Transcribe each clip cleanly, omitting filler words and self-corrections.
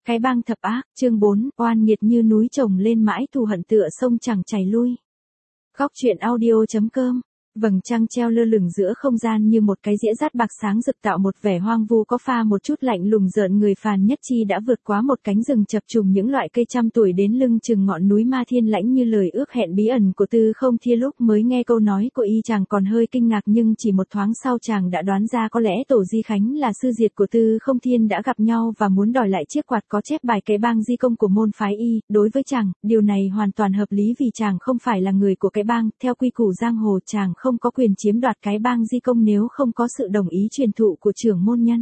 Cái bang thập ác, chương 4, oan nghiệt như núi chồng lên mãi thù hận tựa sông chẳng chảy lui. Góc truyện audio.com. Vầng trăng treo lơ lửng giữa không gian như một cái dĩa dát bạc sáng rực tạo một vẻ hoang vu có pha một chút lạnh lùng rợn người. Phàn Nhất Chi đã vượt qua một cánh rừng chập trùng những loại cây trăm tuổi đến lưng chừng ngọn núi Ma Thiên Lãnh như lời ước hẹn bí ẩn của Tư Không Thiên. Lúc mới nghe câu nói của y chàng còn hơi kinh ngạc, nhưng chỉ một thoáng sau chàng đã đoán ra có lẽ Tổ Di Khánh là sư diệt của Tư Không Thiên đã gặp nhau và muốn đòi lại chiếc quạt có chép bài cái bang di công của môn phái y. Đối với chàng, điều này hoàn toàn hợp lý vì chàng không phải là người của cái bang, theo quy củ giang hồ chàng không có quyền chiếm đoạt cái bang di công nếu không có sự đồng ý truyền thụ của trưởng môn nhân.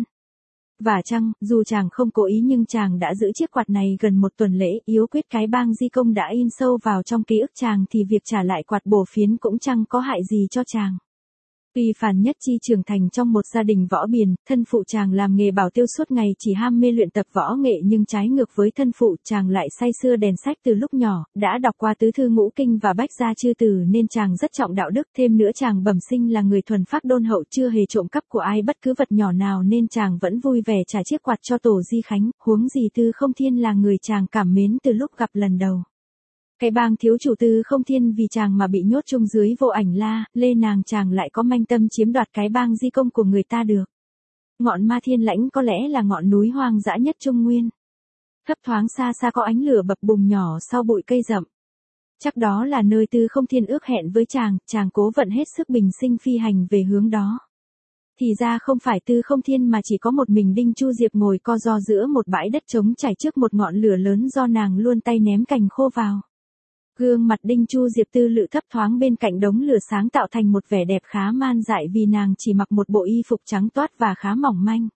Và chăng, dù chàng không cố ý nhưng chàng đã giữ chiếc quạt này gần một tuần lễ, yếu quyết cái bang di công đã in sâu vào trong ký ức chàng thì việc trả lại quạt bổ phiến cũng chẳng có hại gì cho chàng. Tuy Phàn Nhất Chi trưởng thành trong một gia đình võ biền, thân phụ chàng làm nghề bảo tiêu suốt ngày chỉ ham mê luyện tập võ nghệ, nhưng trái ngược với thân phụ chàng lại say sưa đèn sách từ lúc nhỏ, đã đọc qua tứ thư ngũ kinh và bách gia chư từ nên chàng rất trọng đạo đức. Thêm nữa chàng bẩm sinh là người thuần phác đôn hậu, chưa hề trộm cắp của ai bất cứ vật nhỏ nào nên chàng vẫn vui vẻ trả chiếc quạt cho Tổ Di Khánh, huống gì Tư Không Thiên là người chàng cảm mến từ lúc gặp lần đầu. Cái bang thiếu chủ Tư Không Thiên vì chàng mà bị nhốt chung dưới Vô Ảnh La, Lê nàng chàng lại có manh tâm chiếm đoạt cái bang di công của người ta được. Ngọn Ma Thiên Lãnh có lẽ là ngọn núi hoang dã nhất Trung Nguyên. Thấp thoáng xa xa có ánh lửa bập bùng nhỏ sau bụi cây rậm. Chắc đó là nơi Tư Không Thiên ước hẹn với chàng cố vận hết sức bình sinh phi hành về hướng đó. Thì ra không phải Tư Không Thiên mà chỉ có một mình Đinh Chu Diệp ngồi co ro giữa một bãi đất trống trải trước một ngọn lửa lớn do nàng luôn tay ném cành khô vào. Gương mặt Đinh Chu Diệp tư lự thấp thoáng bên cạnh đống lửa sáng tạo thành một vẻ đẹp khá man dại vì nàng chỉ mặc một bộ y phục trắng toát và khá mỏng manh.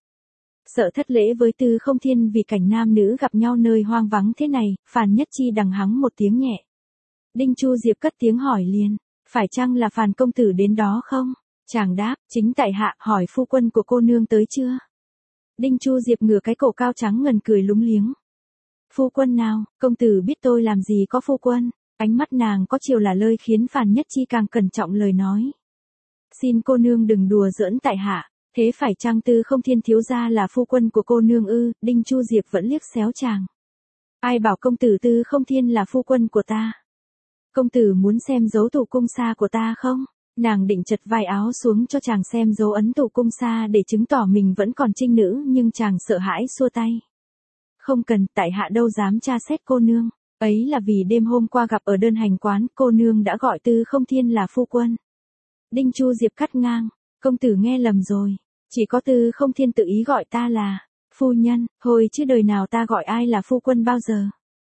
Sợ thất lễ với Tư Không Thiên vì cảnh nam nữ gặp nhau nơi hoang vắng thế này, Phàn Nhất Chi đằng hắng một tiếng nhẹ. Đinh Chu Diệp cất tiếng hỏi liền, phải chăng là Phàn công tử đến đó không? Chàng đáp, chính tại hạ, hỏi phu quân của cô nương tới chưa? Đinh Chu Diệp ngửa cái cổ cao trắng ngần cười lúng liếng. Phu quân nào, công tử biết tôi làm gì có phu quân? Ánh mắt nàng có chiều là lời khiến Phàn Nhất Chi càng cẩn trọng lời nói. Xin cô nương đừng đùa giỡn tại hạ, thế phải chăng Tư Không Thiên thiếu gia là phu quân của cô nương ư? Đinh Chu Diệp vẫn liếc xéo chàng. Ai bảo công tử Tư Không Thiên là phu quân của ta? Công tử muốn xem dấu tủ cung sa của ta không? Nàng định chật vai áo xuống cho chàng xem dấu ấn tủ cung sa để chứng tỏ mình vẫn còn trinh nữ, nhưng chàng sợ hãi xua tay. Không cần, tại hạ đâu dám tra xét cô nương. Ấy là vì đêm hôm qua gặp ở đơn hành quán, cô nương đã gọi Tư Không Thiên là phu quân. Đinh Chu Diệp cắt ngang, công tử nghe lầm rồi, chỉ có Tư Không Thiên tự ý gọi ta là phu nhân, hồi chứ đời nào ta gọi ai là phu quân bao giờ.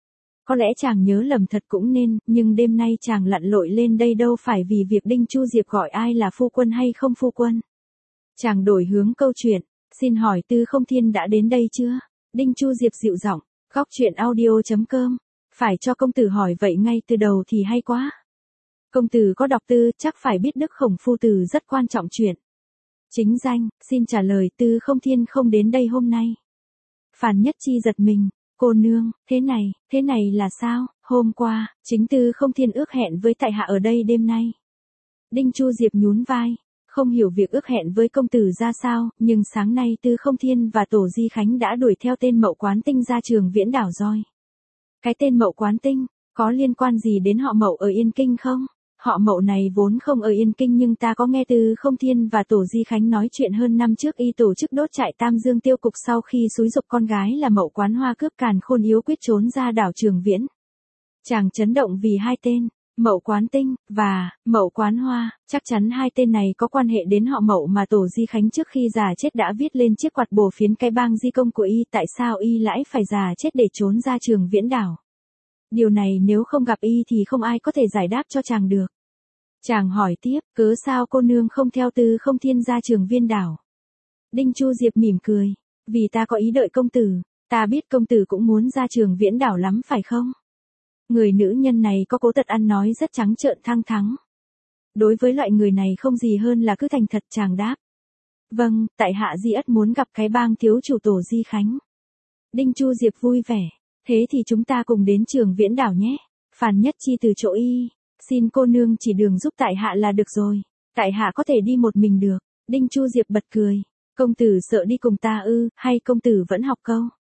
Có lẽ chàng nhớ lầm thật cũng nên, nhưng đêm nay chàng lặn lội lên đây đâu phải vì việc Đinh Chu Diệp gọi ai là phu quân hay không phu quân. Chàng đổi hướng câu chuyện, xin hỏi Tư Không Thiên đã đến đây chưa? Đinh Chu Diệp dịu giọng, góc truyện audio.com. Phải cho công tử hỏi vậy ngay từ đầu thì hay quá. Công tử có đọc tư, chắc phải biết Đức Khổng Phu Tử rất quan trọng chuyện. Chính danh, xin trả lời Tư Không Thiên không đến đây hôm nay. Phàn Nhất Chi giật mình, cô nương, thế này là sao? Hôm qua, chính Tư Không Thiên ước hẹn với tại hạ ở đây đêm nay. Đinh Chu Diệp nhún vai, không hiểu việc ước hẹn với công tử ra sao, nhưng sáng nay Tư Không Thiên và Tổ Di Khánh đã đuổi theo tên Mậu Quán Tinh ra Trường Viễn đảo rồi. Cái tên Mậu Quán Tinh, có liên quan gì đến họ Mậu ở Yên Kinh không? Họ Mậu này vốn không ở Yên Kinh nhưng ta có nghe Tư Không Thiên và Tổ Di Khánh nói chuyện hơn năm trước y tổ chức đốt trại Tam Dương tiêu cục sau khi xúi giục con gái là Mậu Quán Hoa cướp càn khôn yếu quyết trốn ra đảo Trường Viễn. Chàng chấn động vì hai tên, Mậu Quán Tinh và Mậu Quán Hoa, chắc chắn hai tên này có quan hệ đến họ Mậu mà Tổ Di Khánh trước khi già chết đã viết lên chiếc quạt bổ phiến cái bang di công của y. Tại sao y lại phải già chết để trốn ra Trường Viễn đảo? Điều này nếu không gặp y thì không ai có thể giải đáp cho chàng được. Chàng hỏi tiếp, cớ sao cô nương không theo Tư Không Thiên ra Trường Viễn đảo? Đinh Chu Diệp mỉm cười, vì ta có ý đợi công tử, ta biết công tử cũng muốn ra Trường Viễn đảo lắm phải không? Người nữ nhân này có cố tật ăn nói rất trắng trợn thẳng thắn. Đối với loại người này không gì hơn là cứ thành thật. Chàng đáp. Vâng, tại hạ Di Ất muốn gặp cái bang thiếu chủ Tổ Di Khánh. Đinh Chu Diệp vui vẻ, thế thì chúng ta cùng đến Trường Viễn đảo nhé. Phàn Nhất Chi từ chỗ y, xin cô nương chỉ đường giúp tại hạ là được rồi, tại hạ có thể đi một mình được. Đinh Chu Diệp bật cười, công tử sợ đi cùng ta ư, hay công tử vẫn học câu?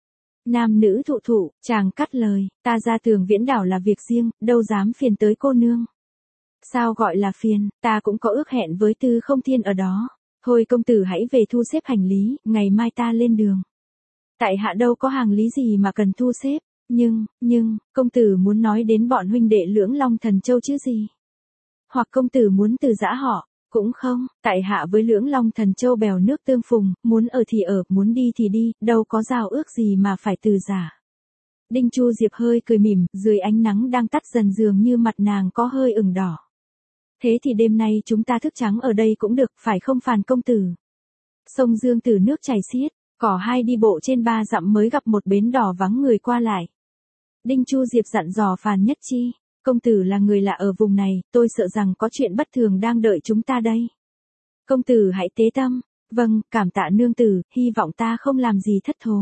Nam nữ thụ thụ, chàng cắt lời, ta ra Tường Viễn đảo là việc riêng, đâu dám phiền tới cô nương. Sao gọi là phiền, ta cũng có ước hẹn với Tư Không Thiên ở đó. Thôi công tử hãy về thu xếp hành lý, ngày mai ta lên đường. Tại hạ đâu có hàng lý gì mà cần thu xếp, nhưng, công tử muốn nói đến bọn huynh đệ Lưỡng Long Thần Châu chứ gì? Hoặc công tử muốn từ giã họ, cũng không, tại hạ với Lưỡng Long Thần Châu bèo nước tương phùng, muốn ở thì ở, muốn đi thì đi, đâu có giao ước gì mà phải từ giả. Đinh Chu Diệp hơi cười mỉm, dưới ánh nắng đang tắt dần dường như mặt nàng có hơi ửng đỏ. Thế thì đêm nay chúng ta thức trắng ở đây cũng được, phải không Phàn công tử? Sông Dương từ nước chảy xiết, cỏ hai đi bộ trên 3 dặm mới gặp một bến đò vắng người qua lại. Đinh Chu Diệp dặn dò Phàn Nhất Chi, công tử là người lạ ở vùng này, tôi sợ rằng có chuyện bất thường đang đợi chúng ta đây. Công tử hãy tế tâm, vâng, cảm tạ nương tử, hy vọng ta không làm gì thất thố.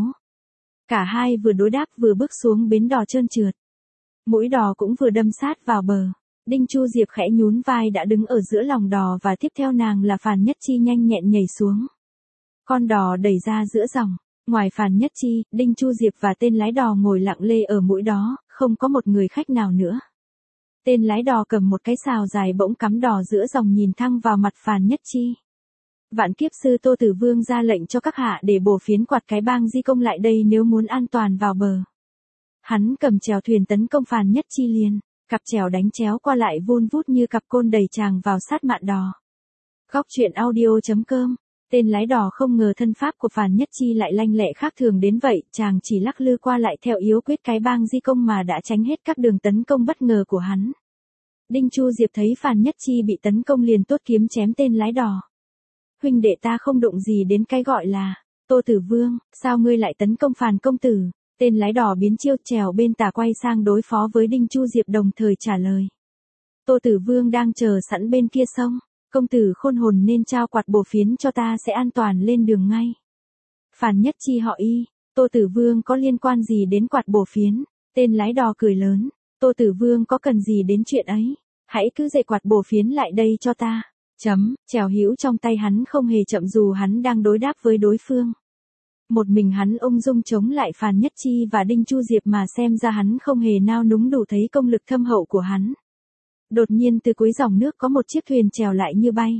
Cả hai vừa đối đáp vừa bước xuống bến đò trơn trượt. Mũi đò cũng vừa đâm sát vào bờ. Đinh Chu Diệp khẽ nhún vai đã đứng ở giữa lòng đò và tiếp theo nàng là Phàn Nhất Chi nhanh nhẹn nhảy xuống. Con đò đẩy ra giữa dòng, ngoài Phàn Nhất Chi, Đinh Chu Diệp và tên lái đò ngồi lặng lê ở mũi đó, không có một người khách nào nữa. Tên lái đò cầm một cái sào dài bỗng cắm đò giữa dòng nhìn thẳng vào mặt Phàn Nhất Chi. Vạn kiếp sư Tô Tử Vương ra lệnh cho các hạ để bổ phiến quạt cái bang di công lại đây nếu muốn an toàn vào bờ. Hắn cầm chèo thuyền tấn công Phàn Nhất Chi liền. Cặp chèo đánh chéo qua lại vun vút như cặp côn đẩy chàng vào sát mạn đò. Góc truyện audio.com. Tên lái đò không ngờ thân pháp của Phàn Nhất Chi lại lanh lẹ khác thường đến vậy, chàng chỉ lắc lư qua lại theo yếu quyết cái bang di công mà đã tránh hết các đường tấn công bất ngờ của hắn. Đinh Chu Diệp thấy Phàn Nhất Chi bị tấn công liền tốt kiếm chém tên lái đò. Huynh đệ ta không đụng gì đến cái gọi là Tô Tử Vương, sao ngươi lại tấn công Phàn công tử? Tên lái đò biến chiêu chèo bên tả quay sang đối phó với Đinh Chu Diệp đồng thời trả lời. Tô Tử Vương đang chờ sẵn bên kia sông, công tử khôn hồn nên trao quạt bổ phiến cho ta sẽ an toàn lên đường ngay. Phàn Nhất Chi họ Y, Tô Tử Vương có liên quan gì đến quạt bổ phiến? Tên lái đò cười lớn, Tô Tử Vương có cần gì đến chuyện ấy, hãy cứ dậy quạt bổ phiến lại đây cho ta. Chèo hữu trong tay hắn không hề chậm dù hắn đang đối đáp với đối phương. Một mình hắn ung dung chống lại Phàn Nhất Chi và Đinh Chu Diệp mà xem ra hắn không hề nao núng đủ thấy công lực thâm hậu của hắn. Đột nhiên từ cuối dòng nước có một chiếc thuyền trèo lại như bay.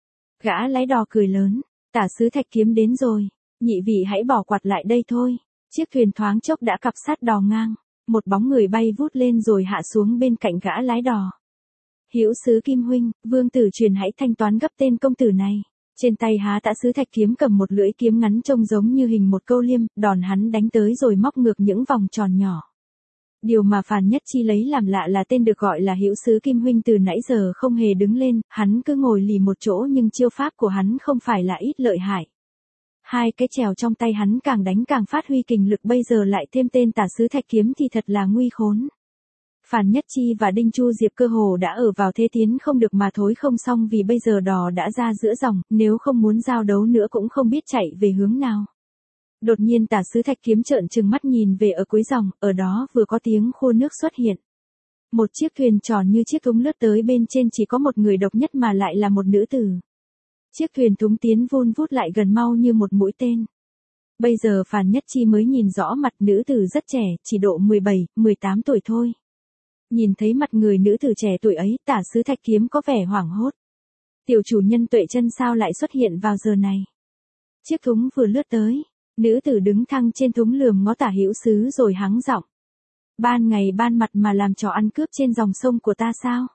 Gã lái đò cười lớn, tả sứ Thạch Kiếm đến rồi, nhị vị hãy bỏ quạt lại đây thôi. Chiếc thuyền thoáng chốc đã cặp sát đò ngang, một bóng người bay vút lên rồi hạ xuống bên cạnh gã lái đò. Hữu sứ Kim huynh, vương tử truyền hãy thanh toán gấp tên công tử này. Trên tay há tả sứ Thạch Kiếm cầm một lưỡi kiếm ngắn trông giống như hình một câu liêm, đòn hắn đánh tới rồi móc ngược những vòng tròn nhỏ. Điều mà Phàn Nhất Chi lấy làm lạ là tên được gọi là Hữu sứ Kim huynh từ nãy giờ không hề đứng lên, hắn cứ ngồi lì một chỗ nhưng chiêu pháp của hắn không phải là ít lợi hại. Hai cái chèo trong tay hắn càng đánh càng phát huy kình lực, bây giờ lại thêm tên tả sứ Thạch Kiếm thì thật là nguy khốn. Phàn Nhất Chi và Đinh Chu Diệp cơ hồ đã ở vào thế tiến không được mà thối không xong vì bây giờ đò đã ra giữa dòng, nếu không muốn giao đấu nữa cũng không biết chạy về hướng nào. Đột nhiên tả sứ Thạch Kiếm trợn trừng mắt nhìn về ở cuối dòng, ở đó vừa có tiếng khua nước xuất hiện. Một chiếc thuyền tròn như chiếc thúng lướt tới, bên trên chỉ có một người độc nhất mà lại là một nữ tử. Chiếc thuyền thúng tiến vun vút lại gần mau như một mũi tên. Bây giờ Phàn Nhất Chi mới nhìn rõ mặt nữ tử rất trẻ, chỉ độ 17, 18 tuổi thôi. Nhìn thấy mặt người nữ tử trẻ tuổi ấy, tả sứ Thạch Kiếm có vẻ hoảng hốt. Tiểu chủ nhân Tuệ Chân sao lại xuất hiện vào giờ này? Chiếc thúng vừa lướt tới, nữ tử đứng thăng trên thúng lườm ngó tả Hữu sứ rồi hắng giọng. Ban ngày ban mặt mà làm trò ăn cướp trên dòng sông của ta sao?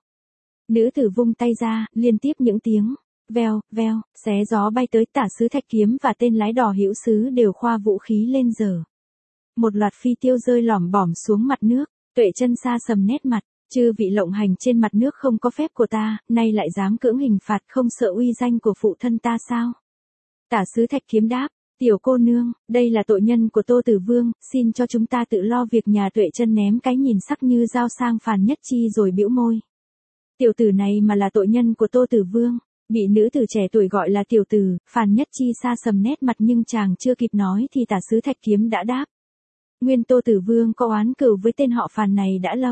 Nữ tử vung tay ra, liên tiếp những tiếng veo, veo, xé gió bay tới, tả sứ Thạch Kiếm và tên lái đò Hữu sứ đều khoa vũ khí lên giở. Một loạt phi tiêu rơi lỏm bỏm xuống mặt nước. Tuệ Chân xa sầm nét mặt, chư vị lộng hành trên mặt nước không có phép của ta, nay lại dám cưỡng hình phạt, không sợ uy danh của phụ thân ta sao? Tả sứ Thạch Kiếm đáp, tiểu cô nương, đây là tội nhân của Tô Tử Vương, xin cho chúng ta tự lo việc nhà. Tuệ Chân ném cái nhìn sắc như dao sang Phàn Nhất Chi rồi bĩu môi. Tiểu tử này mà là tội nhân của Tô Tử Vương, bị nữ tử trẻ tuổi gọi là tiểu tử, Phàn Nhất Chi xa sầm nét mặt nhưng chàng chưa kịp nói thì tả sứ Thạch Kiếm đã đáp. Nguyên Tô Tử Vương có oán cừu với tên họ Phàn này đã lâu.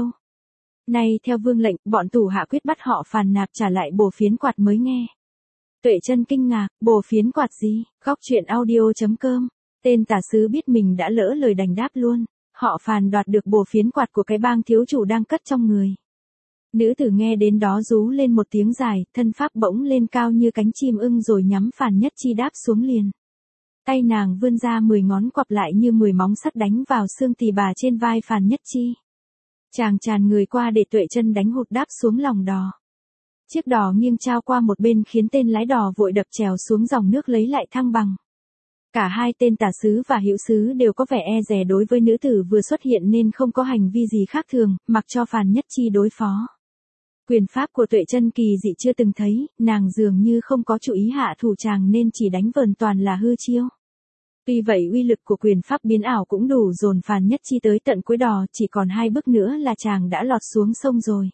Nay theo vương lệnh, bọn thủ hạ quyết bắt họ Phàn nạp trả lại bổ phiến quạt mới nghe. Tuệ Chân kinh ngạc, bổ phiến quạt gì? Góc truyện audio.com Tên tả sứ biết mình đã lỡ lời đành đáp luôn. Họ Phàn đoạt được bồ phiến quạt của cái bang thiếu chủ đang cất trong người. Nữ tử nghe đến đó rú lên một tiếng dài, thân pháp bỗng lên cao như cánh chim ưng rồi nhắm Phàn Nhất Chi đáp xuống liền. Tay nàng vươn ra 10 ngón quặp lại như 10 móng sắt đánh vào xương tỳ bà trên vai Phàn Nhất Chi. Chàng tràn người qua để Tuệ Chân đánh hụt đáp xuống lòng đò. Chiếc đò nghiêng trao qua một bên khiến tên lái đò vội đập chèo xuống dòng nước lấy lại thăng bằng. Cả hai tên tả sứ và hữu sứ đều có vẻ e dè đối với nữ tử vừa xuất hiện nên không có hành vi gì khác thường, mặc cho Phàn Nhất Chi đối phó. Quyền pháp của Tuệ Chân kỳ dị chưa từng thấy, nàng dường như không có chủ ý hạ thủ chàng nên chỉ đánh vờn toàn là hư chiêu. Tuy vậy uy lực của quyền pháp biến ảo cũng đủ dồn Phàn Nhất Chi tới tận cuối đò, chỉ còn 2 bước nữa là chàng đã lọt xuống sông rồi.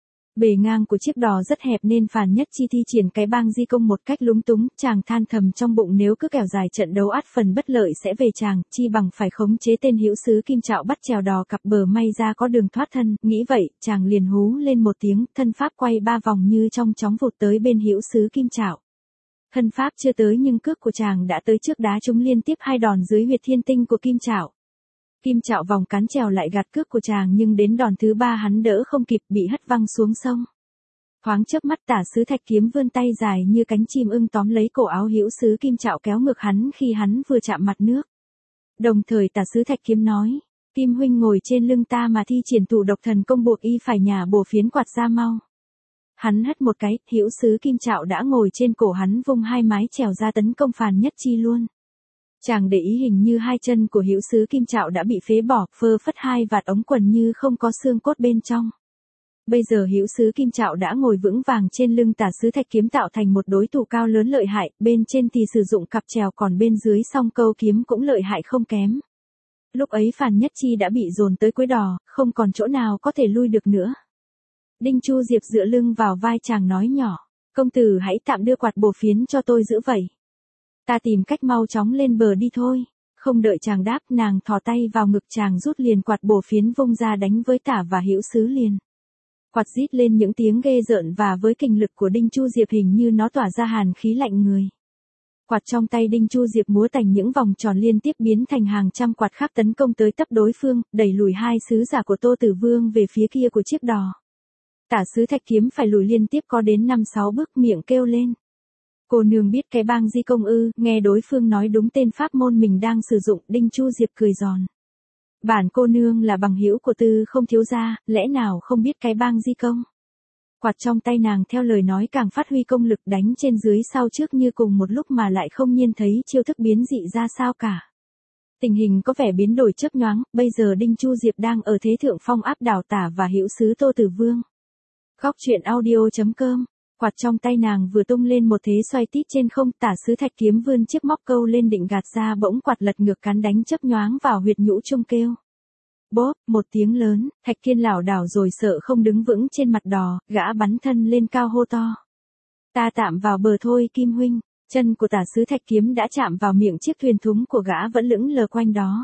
Bề ngang của chiếc đò rất hẹp nên Phàn Nhất Chi thi triển cái bang di công một cách lúng túng, chàng than thầm trong bụng nếu cứ kẻo dài trận đấu ắt phần bất lợi sẽ về chàng, chi bằng phải khống chế tên hữu sứ Kim Trạo bắt chèo đò cặp bờ may ra có đường thoát thân, nghĩ vậy, chàng liền hú lên một tiếng, thân pháp quay 3 vòng như trong chóng vụt tới bên hữu sứ Kim Trạo. Thân pháp chưa tới nhưng cước của chàng đã tới trước đá trúng liên tiếp 2 đòn dưới huyệt thiên tinh của Kim Trạo. Kim Trạo vòng cán chèo lại gạt cước của chàng nhưng đến đòn thứ 3 hắn đỡ không kịp bị hất văng xuống sông. Thoáng chớp mắt tả sứ Thạch Kiếm vươn tay dài như cánh chim ưng tóm lấy cổ áo hữu sứ Kim Trạo kéo ngược hắn khi hắn vừa chạm mặt nước. Đồng thời tả sứ Thạch Kiếm nói, Kim huynh ngồi trên lưng ta mà thi triển thủ độc thần công buộc y phải nhả bồ phiến quạt ra mau. Hắn hất một cái, hữu sứ Kim Trạo đã ngồi trên cổ hắn vung 2 mái chèo ra tấn công Phàn Nhất Chi luôn. Chàng để ý hình như 2 chân của hữu sứ Kim Trạo đã bị phế bỏ, phơ phất 2 vạt ống quần như không có xương cốt bên trong. Bây giờ hữu sứ Kim Trạo đã ngồi vững vàng trên lưng tả sứ Thạch Kiếm tạo thành một đối thủ cao lớn lợi hại, bên trên thì sử dụng cặp chèo còn bên dưới song câu kiếm cũng lợi hại không kém. Lúc ấy Phàn Nhất Chi đã bị dồn tới cuối đò, không còn chỗ nào có thể lui được nữa. Đinh Chu Diệp dựa lưng vào vai chàng nói nhỏ, công tử hãy tạm đưa quạt bồ phiến cho tôi giữ vậy. Ta tìm cách mau chóng lên bờ đi thôi. Không đợi chàng đáp, nàng thò tay vào ngực chàng rút liền quạt bồ phiến vung ra đánh với tả và hữu sứ liền. Quạt rít lên những tiếng ghê rợn và với kình lực của Đinh Chu Diệp hình như nó tỏa ra hàn khí lạnh người. Quạt trong tay Đinh Chu Diệp múa thành những vòng tròn liên tiếp biến thành hàng trăm quạt khác tấn công tới tấp đối phương, đẩy lùi 2 sứ giả của Tô Tử Vương về phía kia của chiếc đò. Tả sứ Thạch Kiếm phải lùi liên tiếp có đến 5-6 bước, miệng kêu lên. Cô nương biết cái bang di công ư? Nghe đối phương nói đúng tên pháp môn mình đang sử dụng, Đinh Chu Diệp cười giòn. Bản cô nương là bằng hữu của Tư Không thiếu gia, lẽ nào không biết cái bang di công? Quạt trong tay nàng theo lời nói càng phát huy công lực đánh trên dưới sau trước như cùng một lúc mà lại không nhiên thấy chiêu thức biến dị ra sao cả. Tình hình có vẻ biến đổi chớp nhoáng, bây giờ Đinh Chu Diệp đang ở thế thượng phong áp đảo tả và hữu sứ Tô Tử Vương. Góc truyện audio.com. Quạt trong tay nàng vừa tung lên một thế xoay tít trên không, tả sứ Thạch Kiếm vươn chiếc móc câu lên định gạt ra, bỗng quạt lật ngược cán đánh chớp nhoáng vào huyệt nhũ trung kêu. Bốp, một tiếng lớn, Thạch Kiên lảo đảo rồi sợ không đứng vững trên mặt đò, gã bắn thân lên cao hô to. Ta tạm vào bờ thôi Kim huynh. Chân của tả sứ Thạch Kiếm đã chạm vào miệng chiếc thuyền thúng của gã vẫn lững lờ quanh đó.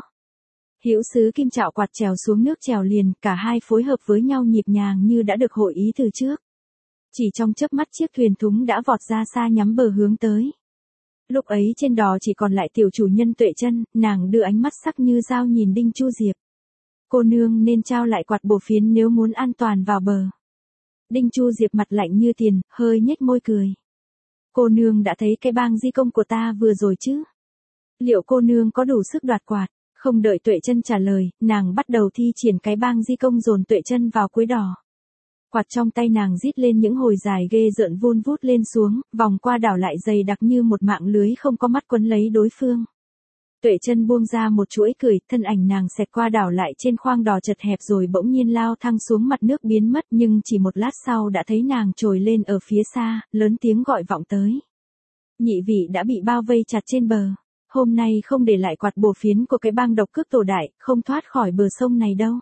Hữu sứ Kim Trạo quạt chèo xuống nước chèo liền, cả hai phối hợp với nhau nhịp nhàng như đã được hội ý từ trước. Chỉ trong chớp mắt chiếc thuyền thúng đã vọt ra xa nhắm bờ hướng tới. Lúc ấy trên đò chỉ còn lại tiểu chủ nhân Tuệ Chân, nàng đưa ánh mắt sắc như dao nhìn Đinh Chu Diệp. Cô nương nên trao lại quạt bồ phiến nếu muốn an toàn vào bờ. Đinh Chu Diệp mặt lạnh như tiền, hơi nhếch môi cười. Cô nương đã thấy cái bang di công của ta vừa rồi chứ? Liệu cô nương có đủ sức đoạt quạt? Không đợi Tuệ Chân trả lời, nàng bắt đầu thi triển cái bang di công dồn Tuệ Chân vào cuối đò. Quạt trong tay nàng rít lên những hồi dài ghê rợn vun vút lên xuống, vòng qua đảo lại dày đặc như một mạng lưới không có mắt quấn lấy đối phương. Tuệ Chân buông ra một chuỗi cười, thân ảnh nàng xẹt qua đảo lại trên khoang đò chật hẹp rồi bỗng nhiên lao thăng xuống mặt nước biến mất, nhưng chỉ một lát sau đã thấy nàng trồi lên ở phía xa, lớn tiếng gọi vọng tới. Nhị vị đã bị bao vây chặt trên bờ. Hôm nay không để lại quạt bồ phiến của cái bang độc cước tổ đại, không thoát khỏi bờ sông này đâu.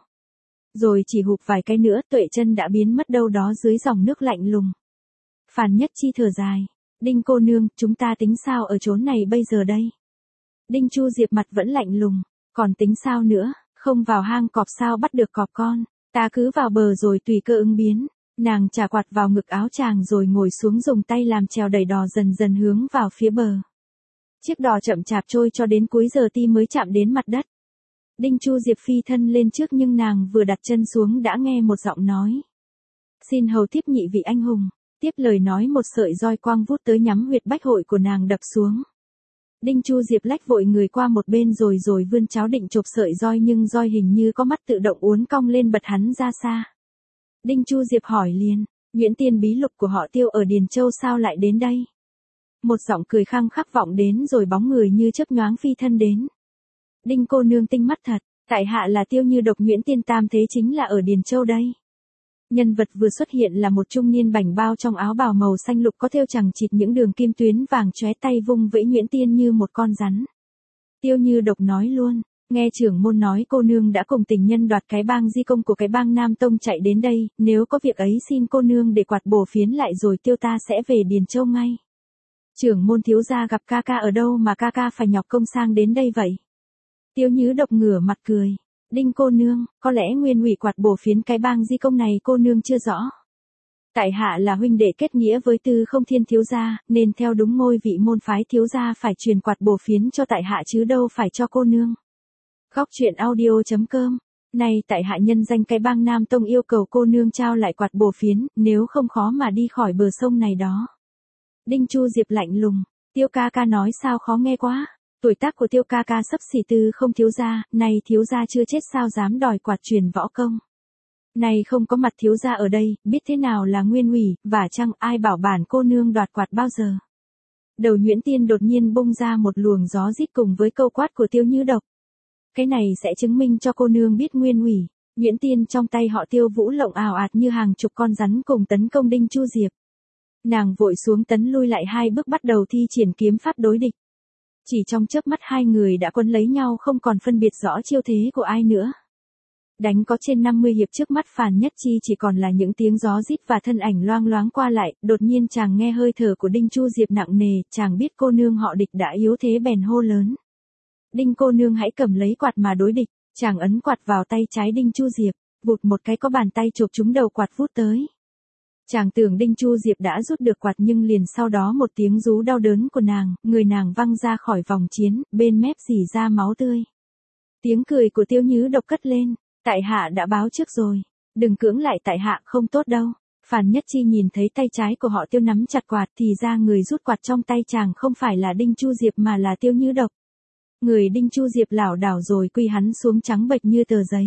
Rồi chỉ hụp vài cái nữa, Tuệ Chân đã biến mất đâu đó dưới dòng nước lạnh lùng. Phàn Nhất Chi thở dài. Đinh cô nương, chúng ta tính sao ở chốn này bây giờ đây? Đinh Chu Diệp mặt vẫn lạnh lùng. Còn tính sao nữa, không vào hang cọp sao bắt được cọp con. Ta cứ vào bờ rồi tùy cơ ứng biến. Nàng trả quạt vào ngực áo chàng rồi ngồi xuống dùng tay làm chèo đẩy đò dần dần hướng vào phía bờ. Chiếc đò chậm chạp trôi cho đến cuối giờ ti mới chạm đến mặt đất. Đinh Chu Diệp phi thân lên trước nhưng nàng vừa đặt chân xuống đã nghe một giọng nói. Xin hầu tiếp nhị vị anh hùng. Tiếp lời nói một sợi roi quang vút tới nhắm huyệt bách hội của nàng đập xuống. Đinh Chu Diệp lách vội người qua một bên rồi vươn cháo định chộp sợi roi nhưng roi hình như có mắt tự động uốn cong lên bật hắn ra xa. Đinh Chu Diệp hỏi liền, Nguyễn Tiên bí lục của họ Tiêu ở Điền Châu sao lại đến đây? Một giọng cười khăng khắc vọng đến rồi bóng người như chớp nhoáng phi thân đến. Đinh cô nương tinh mắt thật, tại hạ là Tiêu Như Độc Nguyễn Tiên tam thế chính là ở Điền Châu đây. Nhân vật vừa xuất hiện là một trung niên bảnh bao trong áo bào màu xanh lục có thêu chằng chịt những đường kim tuyến vàng chóe, tay vung vẫy Nguyễn Tiên như một con rắn. Tiêu Như Độc nói luôn, nghe trưởng môn nói cô nương đã cùng tình nhân đoạt cái bang di công của cái bang Nam Tông chạy đến đây, nếu có việc ấy xin cô nương để quạt bổ phiến lại rồi Tiêu ta sẽ về Điền Châu ngay. Trưởng môn thiếu gia gặp ca ca ở đâu mà ca ca phải nhọc công sang đến đây vậy? Tiêu Như Độc ngửa mặt cười. Đinh cô nương, có lẽ nguyên ủy quạt bổ phiến cái bang di công này cô nương chưa rõ. Tại hạ là huynh đệ kết nghĩa với Tư Không Thiên thiếu gia, nên theo đúng ngôi vị môn phái thiếu gia phải truyền quạt bổ phiến cho tại hạ chứ đâu phải cho cô nương. Góc truyện audio.com. Này tại hạ nhân danh cái bang Nam Tông yêu cầu cô nương trao lại quạt bổ phiến, nếu không khó mà đi khỏi bờ sông này đó. Đinh Chu Diệp lạnh lùng, Tiêu ca ca nói sao khó nghe quá. Tuổi tác của Tiêu ca ca sắp xỉ Tư Không thiếu gia, này thiếu gia chưa chết sao dám đòi quạt truyền võ công. Này không có mặt thiếu gia ở đây, biết thế nào là nguyên ủy, và chăng ai bảo bản cô nương đoạt quạt bao giờ. Đầu Nguyễn Tiên đột nhiên bung ra một luồng gió rít cùng với câu quát của Tiêu Như Độc. Cái này sẽ chứng minh cho cô nương biết nguyên ủy. Nguyễn Tiên trong tay họ Tiêu vũ lộng ào ạt như hàng chục con rắn cùng tấn công Đinh Chu Diệp. Nàng vội xuống tấn lui lại 2 bước bắt đầu thi triển kiếm pháp đối địch. Chỉ trong chớp mắt hai người đã quấn lấy nhau không còn phân biệt rõ chiêu thế của ai nữa. Đánh có trên 50 hiệp trước mắt Phàn Nhất Chi chỉ còn là những tiếng gió rít và thân ảnh loang loáng qua lại, đột nhiên chàng nghe hơi thở của Đinh Chu Diệp nặng nề, chàng biết cô nương họ Địch đã yếu thế bèn hô lớn. Đinh cô nương hãy cầm lấy quạt mà đối địch, chàng ấn quạt vào tay trái Đinh Chu Diệp, vụt một cái có bàn tay chộp trúng đầu quạt vút tới. Chàng tưởng Đinh Chu Diệp đã rút được quạt nhưng liền sau đó một tiếng rú đau đớn của nàng, người nàng văng ra khỏi vòng chiến, bên mép rỉ ra máu tươi. Tiếng cười của Tiêu Như Độc cất lên, tại hạ đã báo trước rồi, đừng cưỡng lại tại hạ không tốt đâu. Phàn Nhất Chi nhìn thấy tay trái của họ Tiêu nắm chặt quạt thì ra người rút quạt trong tay chàng không phải là Đinh Chu Diệp mà là Tiêu Như Độc. Người Đinh Chu Diệp lảo đảo rồi quy hắn xuống trắng bệch như tờ giấy.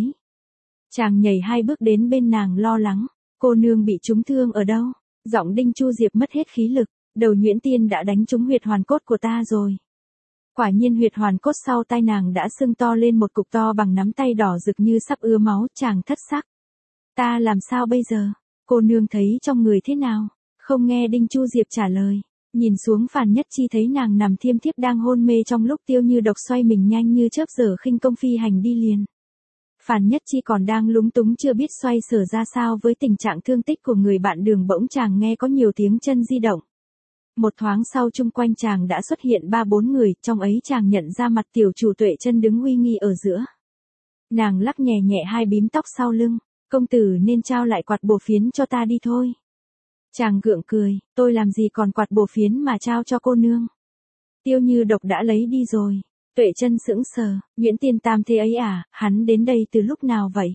Chàng nhảy 2 bước đến bên nàng lo lắng. Cô nương bị trúng thương ở đâu? Giọng Đinh Chu Diệp mất hết khí lực, đầu Nguyễn Tiên đã đánh trúng huyệt hoàn cốt của ta rồi. Quả nhiên huyệt hoàn cốt sau tai nàng đã sưng to lên một cục to bằng nắm tay đỏ rực như sắp ứa máu, chàng thất sắc. Ta làm sao bây giờ? Cô nương thấy trong người thế nào? Không nghe Đinh Chu Diệp trả lời, nhìn xuống Phàn Nhất Chi thấy nàng nằm thiêm thiếp đang hôn mê trong lúc Tiêu Như Độc xoay mình nhanh như chớp giở khinh công phi hành đi liền. Phàn Nhất Chi còn đang lúng túng chưa biết xoay sở ra sao với tình trạng thương tích của người bạn đường bỗng chàng nghe có nhiều tiếng chân di động. Một thoáng sau chung quanh chàng đã xuất hiện 3-4 người, trong ấy chàng nhận ra mặt tiểu chủ Tuệ Chân đứng uy nghi ở giữa. Nàng lắc nhẹ nhẹ 2 bím tóc sau lưng, công tử nên trao lại quạt bổ phiến cho ta đi thôi. Chàng gượng cười, tôi làm gì còn quạt bổ phiến mà trao cho cô nương. Tiêu Như Độc đã lấy đi rồi. Tuệ Chân sững sờ, Nguyễn Tiên tam thế ấy à, hắn đến đây từ lúc nào vậy?